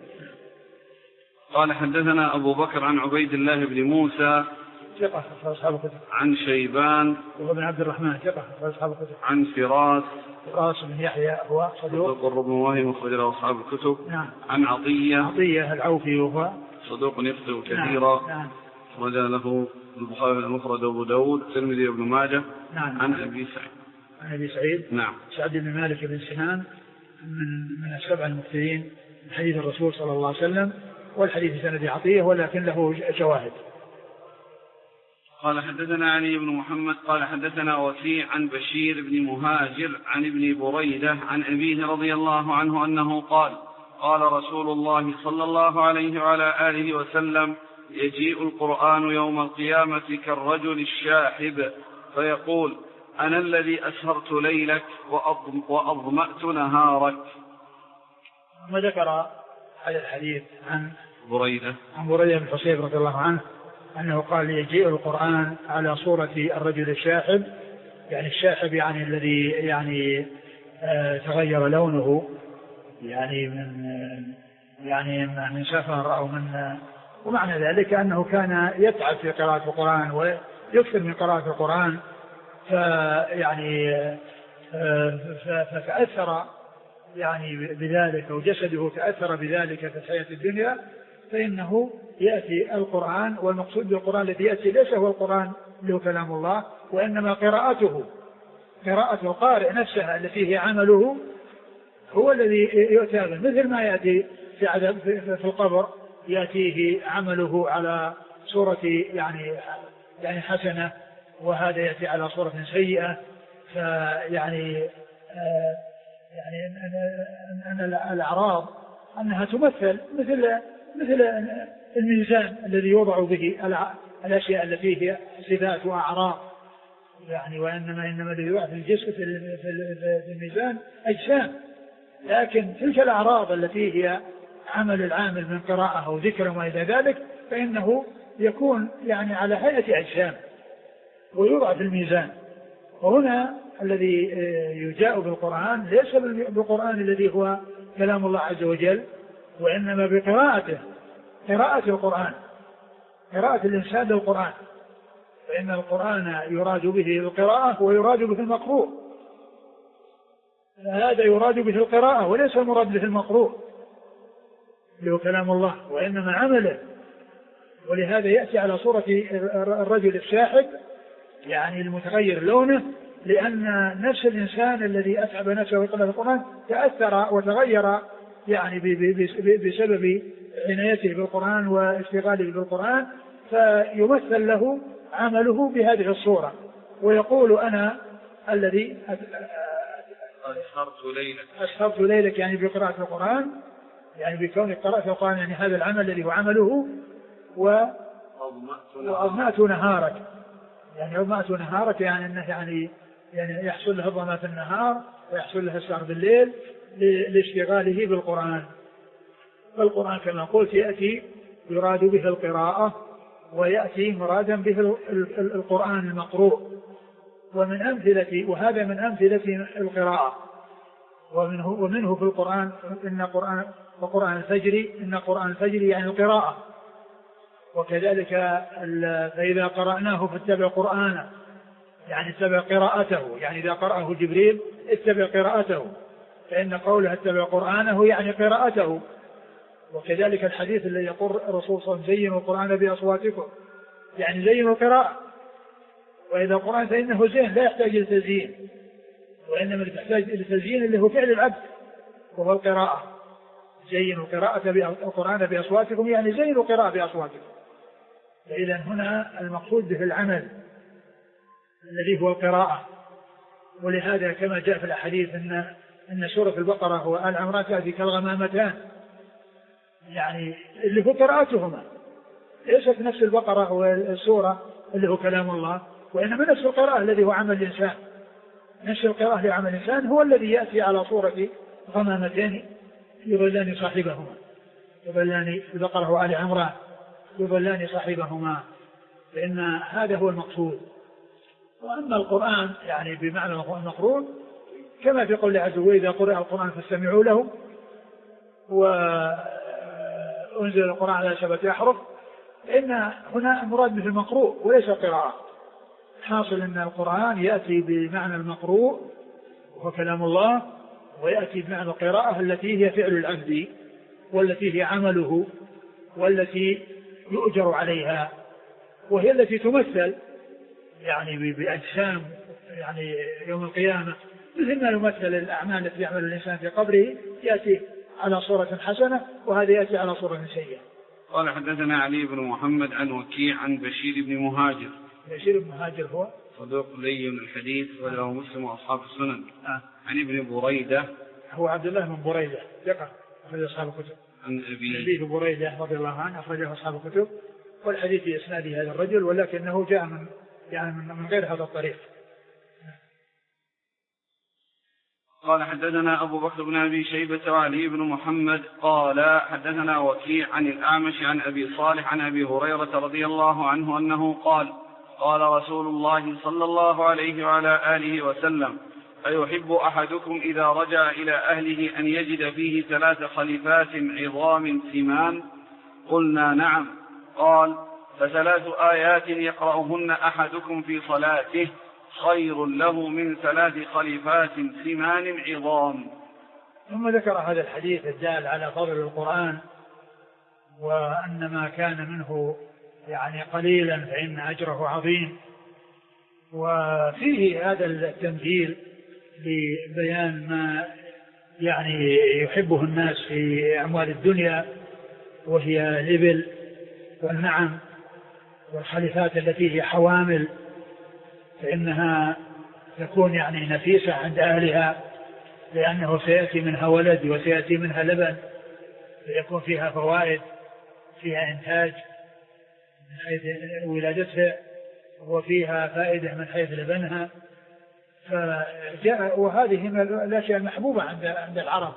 قال حدثنا أبو بكر عن عبيد الله بن موسى ثقة أصحاب الكتب، عن شيبان وابن عبد الرحمن ثقة أصحاب الكتب، عن فراس فراس بن يحيى هو صدوق صدوق ربما مخرج له أصحاب الكتب. نعم. عن عطية عطية العوفي وهو صدوق يخطئ كثيرا. نعم. رجع له البخاري المفرد وأبو داود الترمذي وابن ماجه. نعم. عن أبي سعيد عن أبي سعيد نعم سعد بن مالك بن سنان من من السبع المكثرين من حديث الرسول صلى الله عليه وسلم، والحديث سند عطية ولكن له شواهد. قال حدثنا علي بن محمد قال حدثنا وكيع عن بشير بن مهاجر عن ابن بريدة عن أبيه رضي الله عنه أنه قال قال رسول الله صلى الله عليه وعلى آله وسلم يجيء القرآن يوم القيامة كالرجل الشاحب فيقول أنا الذي أسهرت ليلك وأظمأت نهارك. ثم ذكر هذا الحديث عن بريدة عن بريدة بن حصيب رضي الله عنه أنه قال يجيء القرآن على صورة الرجل الشاحب، يعني الشاحب يعني الذي يعني تغير لونه يعني من يعني من سفر أو من، ومعنى ذلك أنه كان يتعب في قراءة القرآن ويكثر من قراءة القرآن، فيعني فتأثر يعني بذلك وجسده تأثر بذلك في الحياة الدنيا، فإنه يأتي القرآن، والمقصود بالقرآن الذي يأتي ليس هو القرآن له كلام الله، وإنما قراءته، قراءة القارئ نفسها التي هي عمله هو الذي يؤتى به، مثل ما يأتي في عذاب في القبر يأتيه عمله على صورة يعني يعني حسنة، وهذا يأتي على صورة سيئة. فيعني آه يعني أن الأعراض أنها تمثل مثل مثل الميزان الذي يوضع به الأشياء التي هي صفات وأعراض يعني، وإنما إنما الذي يوضع في الجسم في الميزان أجسام، لكن تلك الأعراض التي هي عمل العامل من قراءة أو ذكر وما إلى ذلك فإنه يكون يعني على هيئة أجسام ويوضع في الميزان. وهنا الذي يجاء بالقرآن ليس بالقرآن الذي هو كلام الله عز وجل، وإنما بقراءته، قراءة القرآن، قراءة الإنسان للقرآن، فإن القرآن يراد به القراءة ويراد به المقروء، هذا يراد به القراءة وليس المراد به المقروء اللي هو كلام الله، وإنما عمله. ولهذا يأتي على صورة الرجل الشاحب يعني المتغير لونه، لأن نفس الإنسان الذي أتعب نفسه وقرأ القرآن تأثر وتغير يعني بسبب عنايته بالقرآن واشتغاله بالقرآن، فيمثل له عمله بهذه الصورة، ويقول أنا الذي أسهرت ليلك أسهرت ليلك يعني بقراءة القرآن، يعني بكون قراءة القرآن يعني هذا العمل الذي هو عمله، وأظمأت نهارك يعني أظمأت نهارك يعني أنه يعني يعني يحصل له الظما في النهار ويحصل له السهر بالليل لاشتغاله بالقرآن. فالقرآن كما قلت يأتي يراد به القراءة، ويأتي مرادا به القرآن المقروء. ومن أمثلة وهذا من أمثلة القراءة، ومنه, ومنه في القرآن إن قرآن وقرآن الفجر إن قرآن الفجر يعني القراءة، وكذلك فإذا قرأناه فاتبع قرآنه يعني اتبع قراءته، يعني إذا قرأه جبريل اتبع قراءته، فإن قوله اتبع قرآنه يعني قراءته. وكذلك الحديث الذي يقول الرسول صلى الله عليه وسلم زينوا القرآن بأصواتكم يعني زينوا القراءة، وإذا القرآن فإنه زين لا يحتاج إلى تزيين، وإنما تحتاج إلى تزيين اللي هو فعل العبد وهو القراءة. زينوا قراءة القرآن بأصواتكم يعني زينوا قراءة بأصواتكم. فإذا هنا المقصود به العمل الذي هو القراءة. ولهذا كما جاء في الأحاديث أن أن سورة البقرة وآل عمران تأتي كالغمامتان، يعني اللي هو قراءتهما ليست نفس البقرة والسورة اللي هو كلام الله، وإنما نفس القراءة الذي هو عمل الإنسان. نفس القراءة لعمل الإنسان هو الذي يأتي على صورة غمامتين يظلان صاحبهما، يظلان البقرة وآل عمران يظلان صاحبهما، لأن هذا هو المقصود. وأما القرآن يعني بمعنى المقرون كما في قول عز وجل إذا قرأ القرآن فاستمعوا له، وأنزل القرآن على سبعة أحرف، إن هنا المراد به المقروء وليس القراءة. حاصل أن القرآن يأتي بمعنى المقروء وهو كلام الله، ويأتي بمعنى القراءة التي هي فعل العبد والتي هي عمله والتي يؤجر عليها، وهي التي تمثل يعني بأجسام يعني يوم القيامة، مثل ما يمثل الأعمال التي يعمل الإنسان في قبره يأتي على صورة حسنة وهذا يأتي على صورة سيئة. قال حدثنا علي بن محمد عن وكيع عن بشير بن مهاجر. بشير بن مهاجر هو صدوق لين الحديث وله مسلم وأصحاب السنن. آه. عن ابن بريدة هو عبد الله بن بريدة ثقة أخرج أصحاب الكتب. عن أبي أبي بريدة رضي الله عنه أخرجه أصحاب الكتب، والحديث في إسناد هذا الرجل ولكنه جاء من يعني من غير هذا الطريق. قال حدثنا أبو بكر بن أبي شيبة وعلي بن محمد قال حدثنا وكيع عن الأعمش عن أبي صالح عن أبي هريرة رضي الله عنه أنه قال قال رسول الله صلى الله عليه وعلى آله وسلم أيحب أحدكم إذا رجع إلى أهله أن يجد فيه ثلاث خليفات عظام سمان؟ قلنا نعم. قال فثلاث آيات يقرأهن أحدكم في صلاته خير له من ثلاث خليفات سمان عظام. ثم ذكر هذا الحديث الدال على فضل القرآن وأن ما كان منه يعني قليلا فإن أجره عظيم، وفيه هذا التمثيل لبيان ما يعني يحبه الناس في أموال الدنيا، وهي الإبل والنعم والخليفات التي هي حوامل، فإنها تكون يعني نفيسة عند أهلها لأنه سيأتي منها ولد وسيأتي منها لبن، فيكون فيها فوائد، فيها إنتاج من حيث ولادتها، وفيها فائدة من حيث لبنها. فجاء وهذه من الأشياء المحبوبة عند عند العرب.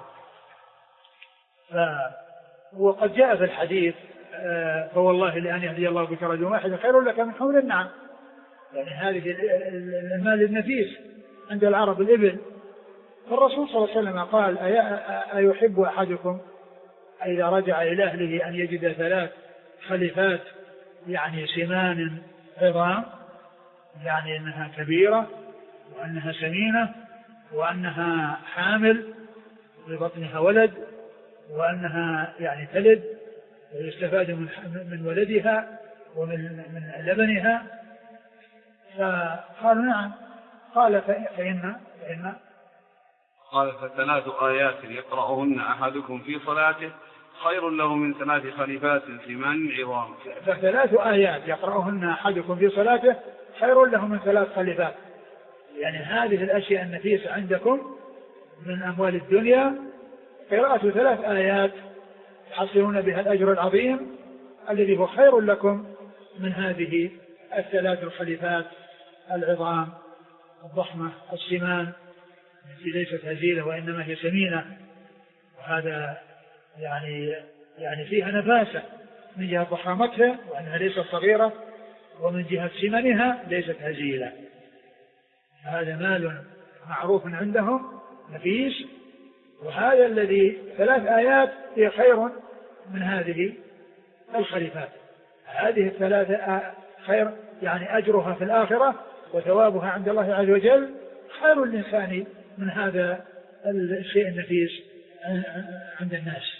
وقد جاء في الحديث فوالله لأن يهدي الله بك رجلا واحدا خير لك من حمر النعم، يعني هذه المال النفيس عند العرب الإبل. فالرسول صلى الله عليه وسلم قال أيحب أحدكم إذا رجع إلى أهله أن يجد ثلاث خليفات يعني سمان عظام، يعني أنها كبيرة وأنها سمينة وأنها حامل ببطنها ولد وأنها يعني تلد ويستفاد من من ولدها ومن من لبنها. فقالوا نعم. قال فإن فإن قال فثلاث آيات يقرأهن أحدكم في صلاته خير له من ثلاث خليفات سمان عظام. فثلاث آيات يقرأهن أحدكم في صلاته خير له من ثلاث خليفات، يعني هذه الأشياء النفيسة عندكم من أموال الدنيا قراءة ثلاث آيات تحصلون بها الأجر العظيم الذي هو خير لكم من هذه الثلاث الخليفات العظام الضخمة السمان التي ليست هزيلة وإنما هي سمينة. وهذا يعني يعني فيها نفاسة من جهة ضخامتها وأنها ليست صغيرة، ومن جهة سمنها ليست هزيلة. هذا مال معروف عندهم نفيس، وهذا الذي ثلاث آيات هي خير من هذه الخليفات. هذه الثلاثة خير يعني أجرها في الآخرة وثوابها عند الله عز وجل خير الإنسان من هذا الشيء النفيس عند الناس.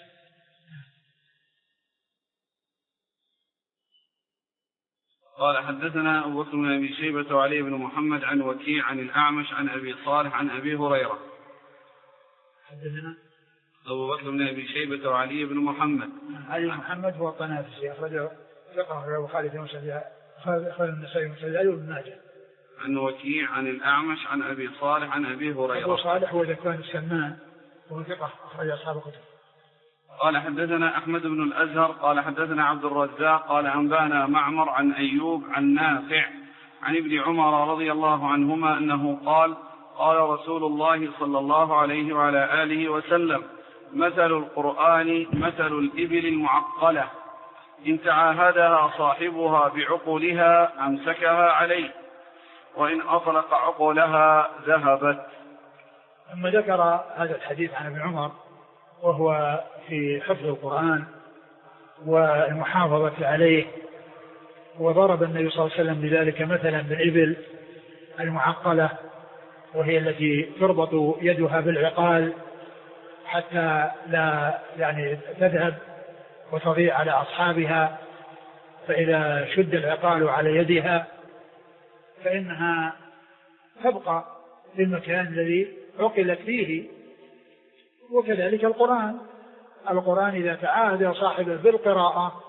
قال حدثنا أبو بكر بن أبي شيبة وعلي بن محمد عن وكيع عن الأعمش عن أبي صالح عن أبي هريرة. حدثنا أبو بكر بن أبي شيبة وعلي بن محمد. علي محمد هو الطنافسي أخرجه ثقة وخالد بن مسعود خالد النسائي ومسعود وابن ماجه. عن وكيع عن الأعمش عن أبي صالح عن أبي هريرة. أبو صالح هو ذكوان السمان وهو ثقة أخرج أصحاب الكتب. قال حدثنا أحمد بن الأزهر قال حدثنا عبد الرزاق قال أنبانا معمر عن أيوب عن نافع عن ابن عمر رضي الله عنهما أنه قال قال رسول الله صلى الله عليه وعلى آله وسلم مثل القرآن مثل الإبل المعقلة إن تعاهدها صاحبها بعقولها أمسكها عليه وإن أطلق عقولها ذهبت. ثم ذكر هذا الحديث عن ابن عمر وهو في حفظ القرآن والمحافظة عليه، وضرب النبي صلى الله عليه وسلم بذلك مثلا بالإبل المعقلة وهي التي تربط يدها بالعقال حتى لا يعني تذهب وتضيع على أصحابها، فإذا شد العقال على يدها فإنها تبقى في المكان الذي عقلت فيه. وكذلك القرآن القرآن إذا تعاهد صاحبه بالقراءة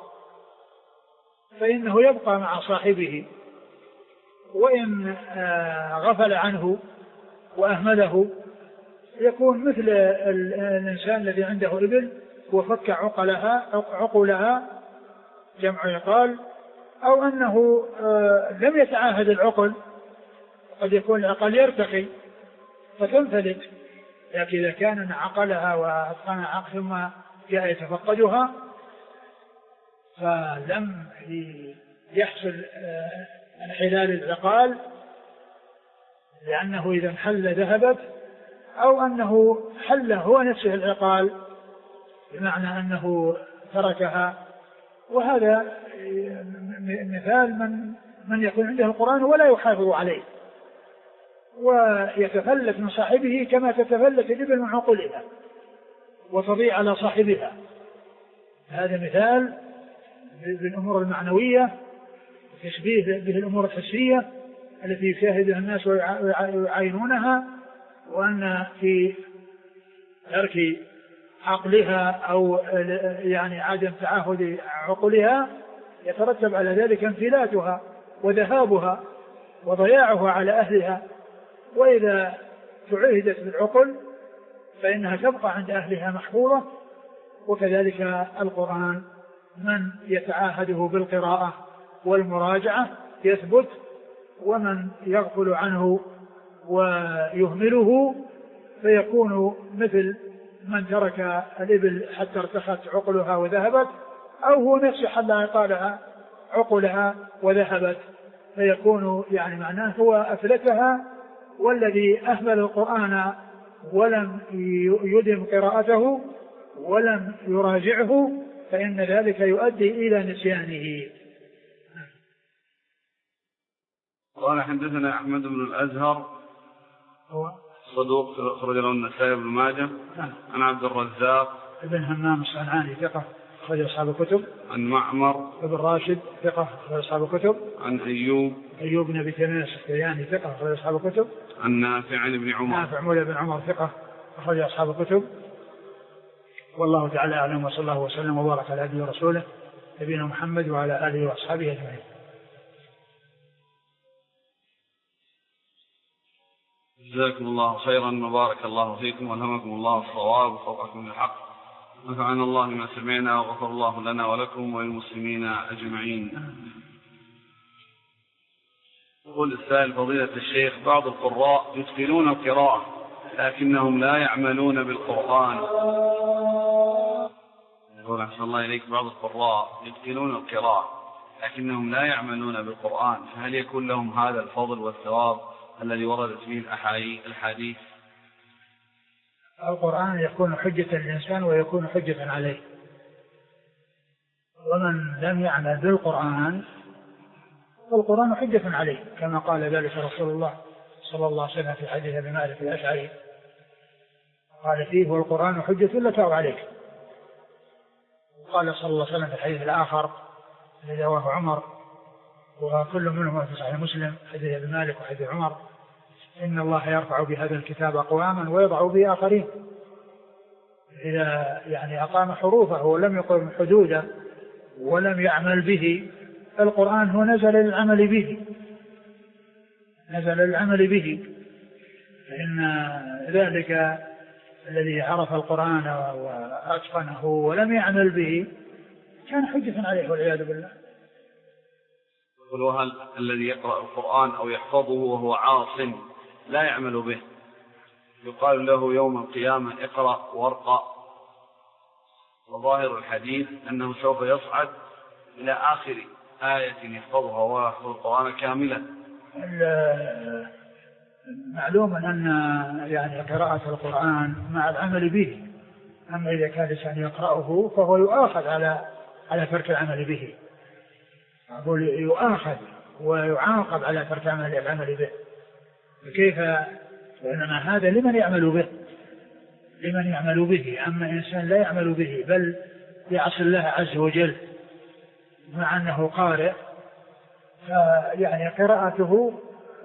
فإنه يبقى مع صاحبه، وإن غفل عنه وأهمله يكون مثل الإنسان الذي عنده إبل وفك عقلها عقلها جمع عقال، أو أنه لم يتعاهد العقل، قد يكون العقل يرتقي فتنفلت، لكن إذا كان عقلها وأتقن عقل ثم جاء يتفقدها فلم يحصل انحلال العقال لأنه إذا انحل ذهبت، أو أنه حل هو نفسه العقال بمعنى أنه تركها. وهذا مثال من من يكون عنده القرآن ولا يحافظ عليه ويتفلت من صاحبه كما تتفلت الإبل من عقولها وتضيع على صاحبها. هذا مثال بالأمور المعنوية وتشبيه به الأمور الحسية التي يشاهدها الناس ويعاينونها، وأن في ترك عقلها أو يعني عدم تعهد عقلها يترتب على ذلك انفلاتها وذهابها وضياعها على أهلها. وإذا تعهدت بالعقل فإنها تبقى عند أهلها محفوظة. وكذلك القرآن من يتعاهده بالقراءة والمراجعة يثبت، ومن يغفل عنه ويهمله فيكون مثل من ترك الإبل حتى ارتخت عقلها وذهبت، أو هو نفسه حتى عقالها عقلها وذهبت، فيكون يعني معناه هو أفلتها. والذي أهمل القرآن ولم يدم قراءته ولم يراجعه فإن ذلك يؤدي إلى نسيانه. قال حدثنا أحمد بن الأزهر هو صدوق أخرج له النسائي بن ماجه. عن عبد الرزاق ابن همام الصنعاني ثقة أخرج أصحاب الكتب. عن معمر ابن راشد ثقة أخرج أصحاب الكتب. عن أيوب أيوب بن أبي تميم السختياني ثقة أخرج أصحاب الكتب. عن نافع عن ابن عمر نافع مولى بن عمر ثقة أخرج أصحاب الكتب. والله تعالى أعلم، وصلى الله وسلم وبارك على عبده ورسوله نبينا محمد وعلى آله وأصحابه أجمعين. جزاكم الله خيرا وبارك الله فيكم والهمكم الله الصواب وفوقكم الحق، ونفعنا الله ما سمعنا وغفر الله لنا ولكم وللمسلمين أجمعين. يقول السائل فضيلة الشيخ بعض القراء يتقنون القراءة لكنهم لا يعملون بالقرآن. يقول أحسن الله إليك بعض القراء يتقنون القراءة لكنهم لا يعملون بالقرآن، فهل يكون لهم هذا الفضل والثواب الذي وردت فيه الحديث؟ القرآن يكون حجة للإنسان ويكون حجة عليه، ومن لم يعمل بالقرآن فالقرآن حجة عليه كما قال ذلك رسول الله صلى الله عليه وسلم في حديث ابي مالك الأشعري قال فيه والقرآن حجة لك أو عليك. قال صلى الله عليه وسلم في الحديث الآخر الذي رواه عمر وكل منهم في صحيح مسلم حديث ابي مالك وحديث عمر إن الله يرفع بهذا الكتاب أقواما ويضع به آخرين. إذا يعني أقام حروفه ولم يقم حدوده ولم يعمل به، القرآن هو نزل للعمل به نزل للعمل به فإن ذلك الذي عرف القرآن وأتقنه ولم يعمل به كان حجة عليه والعياذ بالله. وهل الذي يقرأ القرآن أو يحفظه وهو عاص لا يعمل به يقال له يوم القيامة اقرأ وارقى؟ وظاهر الحديث أنه سوف يصعد إلى آخر آية يحفظها ويحفظ القرآن كاملا. معلوم أن يعني قراءة القرآن مع العمل به، أما إذا كان الإنسان يقرأه فهو يؤاخذ على على ترك العمل به، أقول يؤاخذ ويعاقب على ترك العمل به. كيف؟ وإنما هذا لمن يعمل به لمن يعمل به أما إنسان لا يعمل به بل يعصي الله عز وجل مع أنه قارئ، يعني قراءته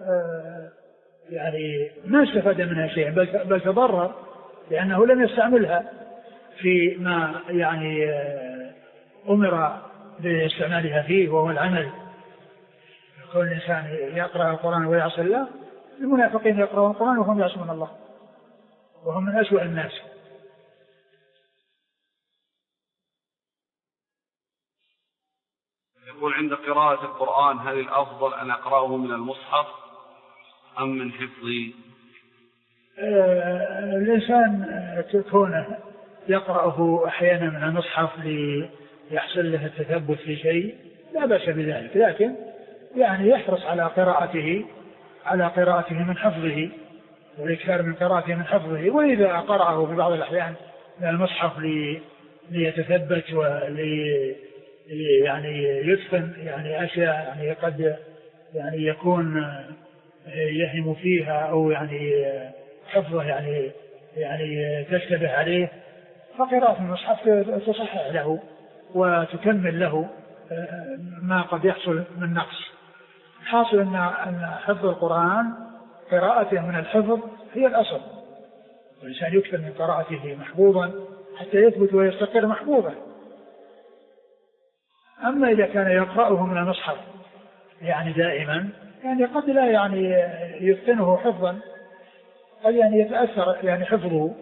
يعني ما استفاد منها شيء بل تضرر لأنه لم يستعملها في ما يعني أمر باستعمالها فيه وهو العمل. كل إنسان يقرأ القرآن ويعصي الله، المنافقين يقرأون القرآن وهم يعصون الله وهم من أسوأ الناس. يقول عند قراءة القرآن هل الأفضل أن أقرأه من المصحف أم من حفظي؟ آه الإنسان كونه يقرأه أحيانا من المصحف ليحصل له التثبت في شيء لا بأس بذلك، لكن يعني يحرص على قراءته على قراءته من حفظه والإكثار من قراءته من حفظه. وإذا قرأه في بعض الأحيان من المصحف لي ليتثبت ولي يعني يتقن يعني أشياء يعني قد يعني يكون يهم فيها أو يعني حفظه يعني يعني تشتبه عليه، فقراءة المصحف تصحح له وتكمل له ما قد يحصل من نقص. حاصل أن أن حفظ القرآن قراءته من الحفظ هي الأصل، والإنسان يكثر من قراءته محبوبا حتى يثبت ويستقر محبوبا. أما إذا كان يقرأه من المصحف يعني دائما يعني قد لا يعني يتقنه حفظا، قد يعني يتأثر يعني حفظه.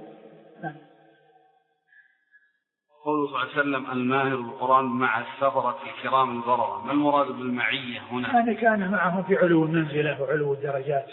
قوله صلى الله عليه وسلم الماهر بالقرآن مع السفرة الكرام البررة، ما المراد بالمعية هنا؟ يعني كان معهم في علو المنزلة وعلو الدرجات.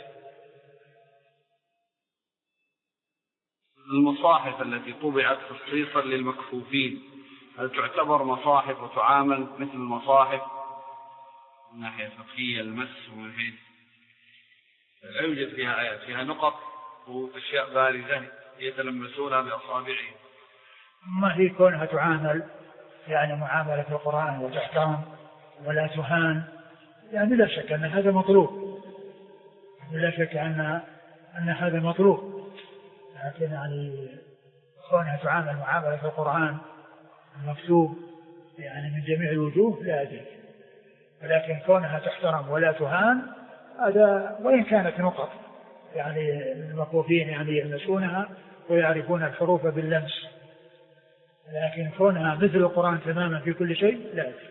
المصاحف التي طبعت خصيصا للمكفوفين هل تعتبر مصاحف وتعامل مثل المصاحف من ناحية فقهية المس ومن حيث لا يوجد فيها آيات فيها نقط وأشياء بارزة يتلمسونها بأصابعهم؟ ما هي كونها تعامل يعني معاملة القرآن وتحترم ولا تهان، يعني لا شك أن هذا مطلوب، لا شك أن أن هذا مطلوب، لكن يعني كونها تعامل معاملة القرآن المكتوب يعني من جميع الوجوه لا أدري، ولكن كونها تحترم ولا تهان هذا، وإن كانت نقط يعني المكفوفين يعني يلمسونها ويعرفون الحروف باللمس، لكن كونها مثل القرآن تماما في كل شيء لا أدري.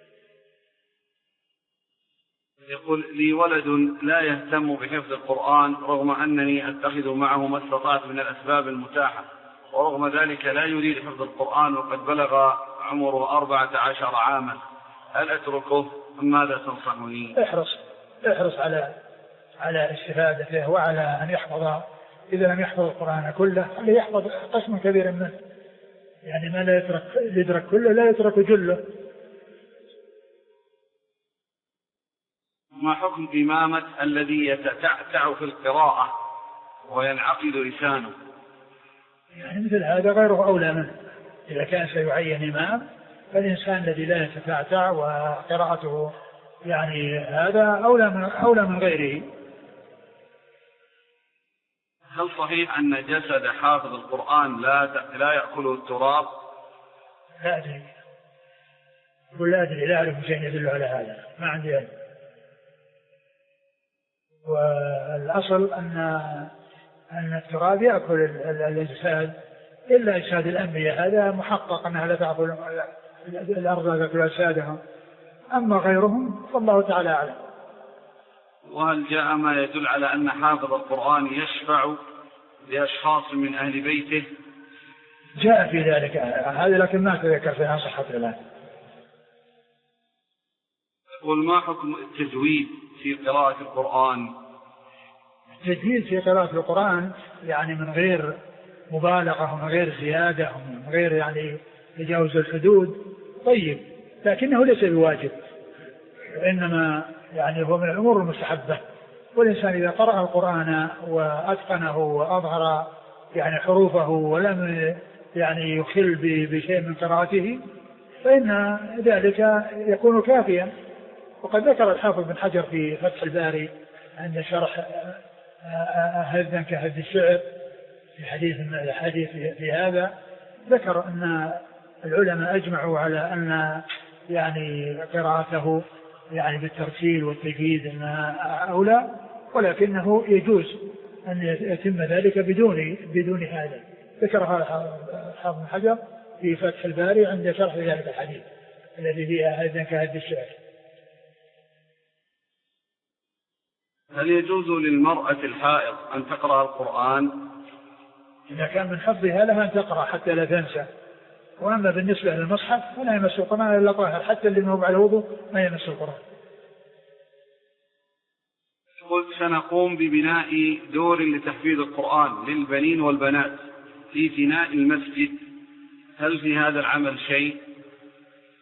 يقول لي ولد لا يهتم بحفظ القرآن رغم أنني أتخذ معه ما استطعت من الأسباب المتاحة، ورغم ذلك لا يريد حفظ القرآن وقد بلغ عمره أربعة عشر عاما، هل أتركه أم ماذا تنصحني؟ احرص احرص على على استفادته وعلى أن يحفظ، إذا لم يحفظ القرآن كله فليحفظ قسم كبير منه، يعني ما لا يترك يدرك كله لا يترك جله. ما حكم إمامة الذي يتتعتع في القراءة وينعقد لسانه؟ يعني مثل هذا غيره أولى منه، إذا كان سيعين إمام فالإنسان الذي لا يتتعتع وقراءته يعني هذا أولى من أولى من غيره. هل صحيح أن جسد حافظ القرآن لا لا يأكله التراب؟ لا أدري، أقول لا أدري، لا أعرف شيء يدل على هذا، ما عندي علم. والأصل أن أن التراب يأكل الأجساد إلا أجساد الأنبياء، هذا محقق أنها لا تأكل الأرض تأكل أجسادهم، أما غيرهم فالله تعالى أعلم. وهل جاء ما يدل على أن حافظ القرآن يشفع لأشخاص من أهل بيته؟ جاء في ذلك هذا لكن ما تذكر فيها صحة الآن. قل ما حكم التجويد في قراءة القرآن؟ التجويد في قراءة القرآن يعني من غير مبالغة ومن غير زيادة ومن غير يعني تجاوز الحدود طيب، لكنه ليس بواجب، وإنما يعني هو من الأمور المستحبة. والإنسان إذا قرأ القرآن وأتقنه وأظهر يعني حروفه ولم يعني يخل بشيء من قراءته فإن ذلك يكون كافيا. وقد ذكر الحافظ بن حجر في فتح الباري عند شرح هذا كهذا الشعر في حديث من الحديث في هذا، ذكر أن العلماء أجمعوا على أن يعني قراءته يعني بالترتيل والتجويد أنها أولى، ولكنه يجوز أن يتم ذلك بدون بدون هذا. ذكرها الحافظ بن حجر في فتح الباري عند شرح ذلك الحديث الذي فيه هذا كهذا الشعر. هل يجوز للمرأة الحائض أن تقرأ القرآن؟ إذا كان من حفظها لها أن تقرأ حتى لا تنسى. وأما بالنسبة للمصحف فلا يمس القرآن إلا طاهر، حتى اللي موضع الوضوء ما يمس القرآن. قلت سنقوم ببناء دور لتحفيظ القرآن للبنين والبنات في فناء المسجد، هل في هذا العمل شيء؟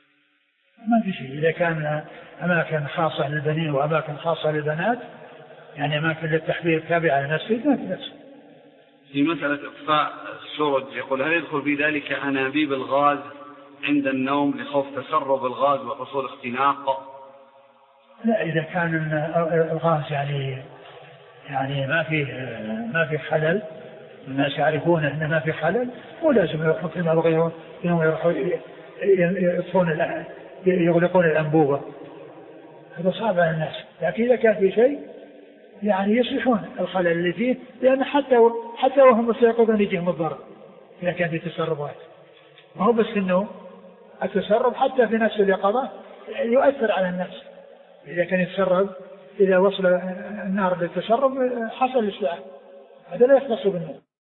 ما في شيء، إذا كان أماكن خاصة للبنين وأماكن خاصة للبنات يعني أماكن للتحذير تابعة على نفسه ما في نفسه. في مسألة إطفاء السرج يقول هل يدخل في ذلك أنابيب الغاز عند النوم لخوف تسرب الغاز وحصول اختناق؟ لا، إذا كان الغاز يعني يعني ما فيه ما فيه خلل، الناس يعرفون أنه ما فيه خلل، ولازم يروحون فيما بغيرون إنهم يروحون يطفون يغلقون الأنبوبة، هذا صعب على الناس. لكن إذا كان في شيء يعني يصلحون الخلل اللي فيه، لأن حتى حتى وهم يستيقظون يجيهم الضرر إذا كان في تسربات. ما هو بس إنه التسرب حتى في نفس اليقظة يؤثر على النفس، إذا كان يتسرب إذا وصل النار للتسرب حصل الاشتعال، هذا لا يختص بالنوم.